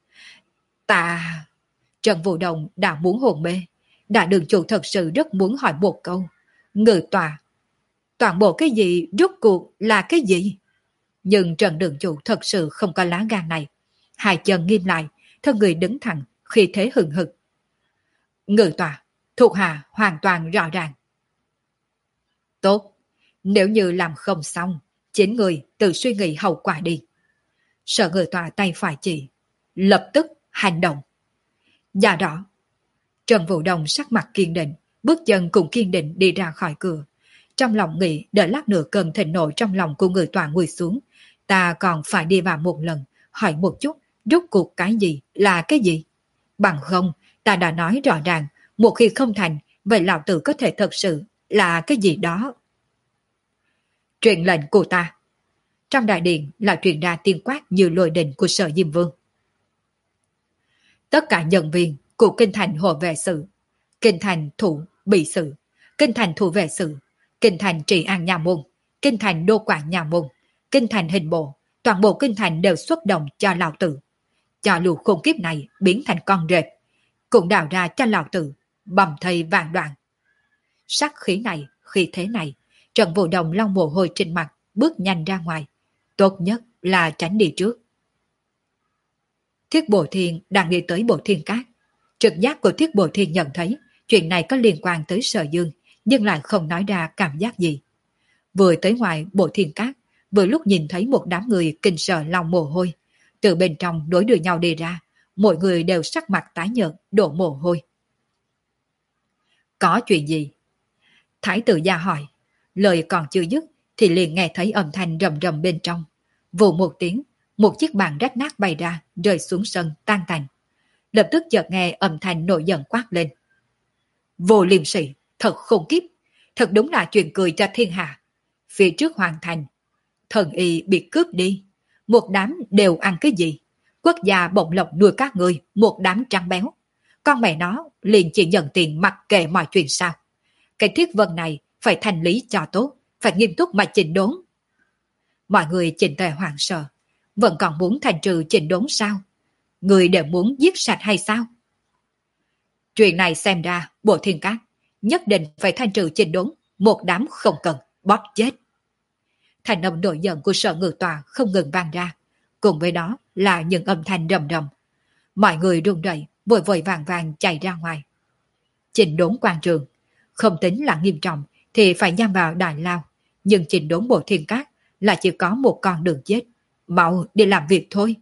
A: Ta... Trần Vũ Đồng đã muốn hồn mê, Đại đường chủ thật sự rất muốn hỏi một câu. Ngự tòa, toàn bộ cái gì rốt cuộc là cái gì? Nhưng Trần đường chủ thật sự không có lá gan này. Hai chân nghiêm lại, thân người đứng thẳng, khi thế hừng hực. Ngự tòa, thuộc hạ hoàn toàn rõ ràng. Tốt, nếu như làm không xong, chính người tự suy nghĩ hậu quả đi. Sở Ngự tòa tay phải chỉ, lập tức hành động. Dạ rõ. Trần Vũ Đồng sắc mặt kiên định, bước chân cũng kiên định đi ra khỏi cửa. Trong lòng nghĩ đợi lát nữa cần thịnh nộ trong lòng của người tòa nguôi xuống. Ta còn phải đi vào một lần, hỏi một chút, rốt cuộc cái gì là cái gì? Bằng không, ta đã nói rõ ràng, một khi không thành, vậy lão tử có thể thật sự là cái gì đó. Truyền lệnh của ta. Trong đại điện là truyền ra tiếng quát như lôi đình của Sở Diêm Vương. Tất cả nhân viên của kinh thành hộ vệ sự, kinh thành thủ bị sự, kinh thành thủ vệ sự, kinh thành trị an nhà môn, kinh thành đô quản nhà môn, kinh thành hình bộ, toàn bộ kinh thành đều xuất động cho lão tử. Cho lũ khôn kiếp này biến thành con rệp, cũng đào ra cho lão tử, bầm thây vạn đoạn. Sắc khí này, khí thế này, Trần Vũ Đồng lau mồ hôi trên mặt, bước nhanh ra ngoài. Tốt nhất là tránh đi trước. Thiết Bộ Thiên đang đi tới Bộ Thiên Cát. Trực giác của Thiết Bộ Thiên nhận thấy chuyện này có liên quan tới Sở Dương, nhưng lại không nói ra cảm giác gì. Vừa tới ngoài Bộ Thiên Cát, vừa lúc nhìn thấy một đám người kinh sợ lòng mồ hôi. Từ bên trong đối đuổi nhau đi ra, mọi người đều sắc mặt tái nhợt, đổ mồ hôi. Có chuyện gì? Thái tử gia hỏi. Lời còn chưa dứt thì liền nghe thấy âm thanh rầm rầm bên trong. Vù một tiếng, một chiếc bàn rách nát bay ra, rơi xuống sân tan tành. Lập tức chợt nghe âm thanh nổi giận quát lên. Vô liêm sỉ, thật khủng khiếp, thật đúng là chuyện cười cho thiên hạ. Phía trước hoàn thành, thần y bị cướp đi, một đám đều ăn cái gì? Quốc gia bỗng lộc nuôi các người, một đám trắng béo. Con mẹ nó liền chỉ nhận tiền mặc kệ mọi chuyện sao? Cái Thiết Vân này phải thành lý cho tốt, phải nghiêm túc mà chỉnh đốn. Mọi người chỉnh tề hoảng sợ, vẫn còn muốn thành trừ chỉnh đốn sao? Người đều muốn giết sạch hay sao? Chuyện này xem ra Bộ Thiên Cát nhất định phải thanh trừ chỉnh đốn, một đám không cần, bóp chết. Thành âm nổi giận của Sở Ngự Tòa không ngừng vang ra, cùng với đó là những âm thanh rầm rầm. Mọi người run rẩy, vội vội vàng vàng chạy ra ngoài. Chỉnh đốn quan trường, không tính là nghiêm trọng thì phải giam vào đại lao, nhưng chỉnh đốn Bộ Thiên Cát là chỉ có một con đường chết, mau đi làm việc thôi.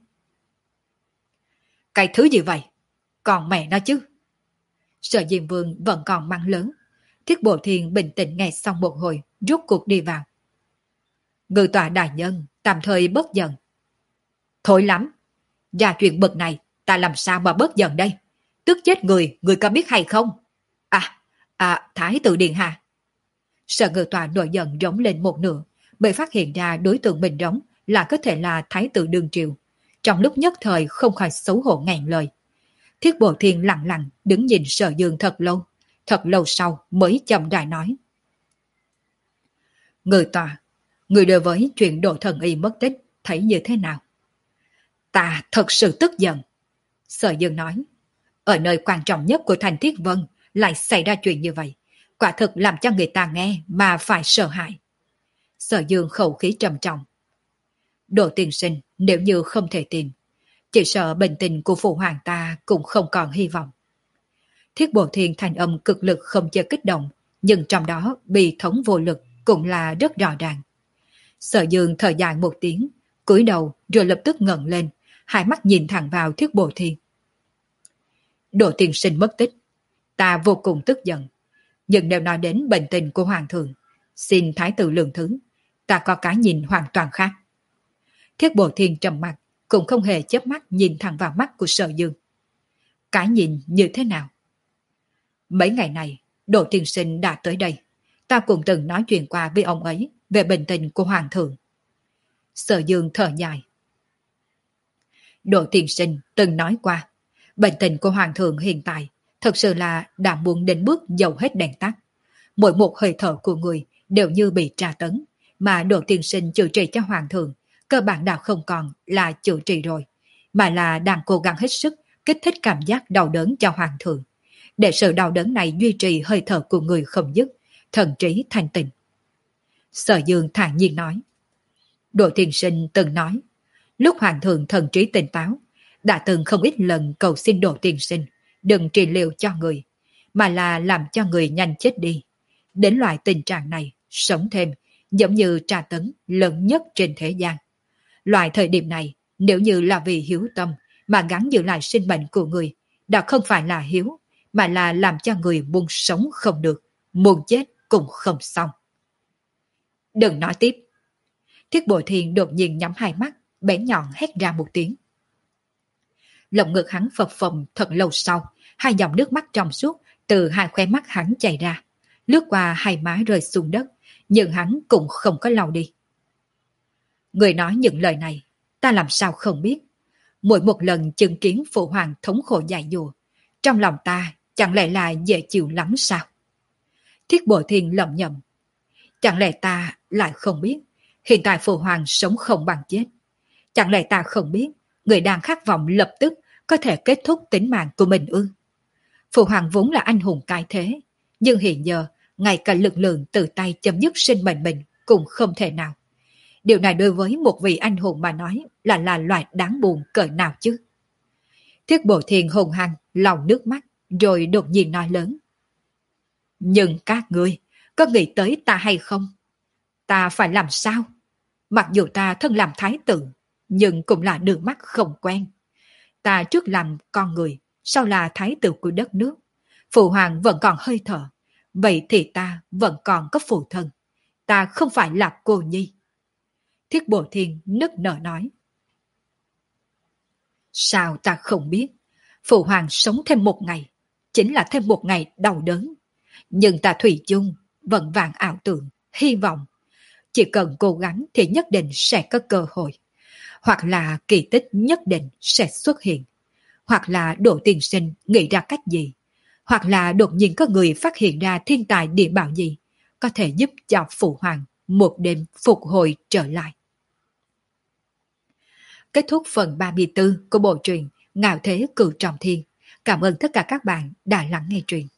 A: Cái thứ gì vậy? Còn mẹ nó chứ. Sở Diêm Vương vẫn còn mắng lớn. Thiết Bộ Thiên bình tĩnh nghe xong một hồi, rút cuộc đi vào. Ngự tòa đại nhân tạm thời bớt giận. Thôi lắm, ra chuyện bực này ta làm sao mà bớt giận đây? Tức chết người, người có biết hay không? À, à, Thái tử điện hạ. Sở Ngự tòa nổi giận rống lên một nửa, bởi phát hiện ra đối tượng mình rống là có thể là Thái tử đương triều. Trong lúc nhất thời không khỏi xấu hổ ngàn lời. Thiết Bộ Thiên lặng lặng đứng nhìn Sở Dương thật lâu, thật lâu sau mới chậm rãi nói. Ngự tòa, người đối với chuyện Đỗ Thần Y mất tích thấy như thế nào? Ta thật sự tức giận. Sở Dương nói, ở nơi quan trọng nhất của thành Thiết Vân lại xảy ra chuyện như vậy, quả thực làm cho người ta nghe mà phải sợ hãi. Sở Dương khẩu khí trầm trọng. Đỗ tiên sinh nếu như không thể tìm, chỉ sợ bệnh tình của phụ hoàng ta cũng không còn hy vọng. Thiết Bộ Thiên thành âm cực lực không chơi kích động, nhưng trong đó bi thống vô lực cũng là rất rõ ràng. Sở Dương thở dài một tiếng, cúi đầu rồi lập tức ngẩng lên, hai mắt nhìn thẳng vào Thiết Bộ Thiên. Đỗ tiên sinh mất tích, ta vô cùng tức giận. Nhưng nếu nói đến bệnh tình của hoàng thượng, xin thái tử lượng thứ, ta có cái nhìn hoàn toàn khác. Thiết Bộ Thiên trầm mặt, cũng không hề chớp mắt nhìn thẳng vào mắt của Sở Dương. Cái nhìn như thế nào? Mấy ngày này, Đỗ tiên sinh đã tới đây. Ta cũng từng nói chuyện qua với ông ấy về bệnh tình của hoàng thượng. Sở Dương thở dài. Đỗ tiên sinh từng nói qua, bệnh tình của hoàng thượng hiện tại thật sự là đã muốn đến bước dầu hết đèn tắt. Mỗi một hơi thở của người đều như bị tra tấn, mà Đỗ tiên sinh chữa trị cho hoàng thượng cơ bản đã không còn là chữa trị rồi, mà là đang cố gắng hết sức kích thích cảm giác đau đớn cho hoàng thượng, để sự đau đớn này duy trì hơi thở của người không dứt, thần trí thanh tịnh. Sở Dương thản nhiên nói. Đỗ tiên sinh từng nói, lúc hoàng thượng thần trí tỉnh táo, đã từng không ít lần cầu xin Đỗ tiên sinh đừng trị liệu cho người, mà là làm cho người nhanh chết đi. Đến loại tình trạng này, sống thêm giống như tra tấn lớn nhất trên thế gian. Loại thời điểm này, nếu như là vì hiếu tâm mà gắn giữ lại sinh mệnh của người, đã không phải là hiếu, mà là làm cho người muốn sống không được, muốn chết cũng không xong. Đừng nói tiếp. Thiết Bộ Thiên đột nhiên nhắm hai mắt, bén nhọn hét ra một tiếng. Lồng ngực hắn phập phồng thật lâu sau, hai dòng nước mắt trong suốt từ hai khóe mắt hắn chảy ra, lướt qua hai má rơi xuống đất, nhưng hắn cũng không có lau đi. Người nói những lời này, ta làm sao không biết. Mỗi một lần chứng kiến phụ hoàng thống khổ dại dùa, trong lòng ta chẳng lẽ là dễ chịu lắm sao? Thiết Bộ Thiên lẩm nhẩm. Chẳng lẽ ta lại không biết, hiện tại phụ hoàng sống không bằng chết. Chẳng lẽ ta không biết, người đang khát vọng lập tức có thể kết thúc tính mạng của mình ư? Phụ hoàng vốn là anh hùng cái thế, nhưng hiện giờ, ngay cả lực lượng tự tay chấm dứt sinh mệnh mình cũng không thể nào. Điều này đối với một vị anh hùng mà nói là là loại đáng buồn cỡ nào chứ? Thiết Bộ Thiên hùng hăng, lau nước mắt, rồi đột nhiên nói lớn. Nhưng các ngươi, có nghĩ tới ta hay không? Ta phải làm sao? Mặc dù ta thân làm thái tử, nhưng cũng là đường mắt không quen. Ta trước làm con người, sau là thái tử của đất nước. Phụ hoàng vẫn còn hơi thở, vậy thì ta vẫn còn có phụ thân. Ta không phải là cô nhi. Thiết Bộ Thiên nức nở nói. Sao ta không biết? Phụ hoàng sống thêm một ngày, chính là thêm một ngày đau đớn. Nhưng ta thủy chung, vẫn vàng ảo tưởng, hy vọng. Chỉ cần cố gắng thì nhất định sẽ có cơ hội. Hoặc là kỳ tích nhất định sẽ xuất hiện. Hoặc là Đỗ Tiên Sinh nghĩ ra cách gì. Hoặc là đột nhiên có người phát hiện ra thiên tài địa bảo gì, có thể giúp cho phụ hoàng một đêm phục hồi trở lại. Kết thúc phần ba mươi tư của bộ truyện Ngạo Thế Cửu Trọng Thiên. Cảm ơn tất cả các bạn đã lắng nghe truyện.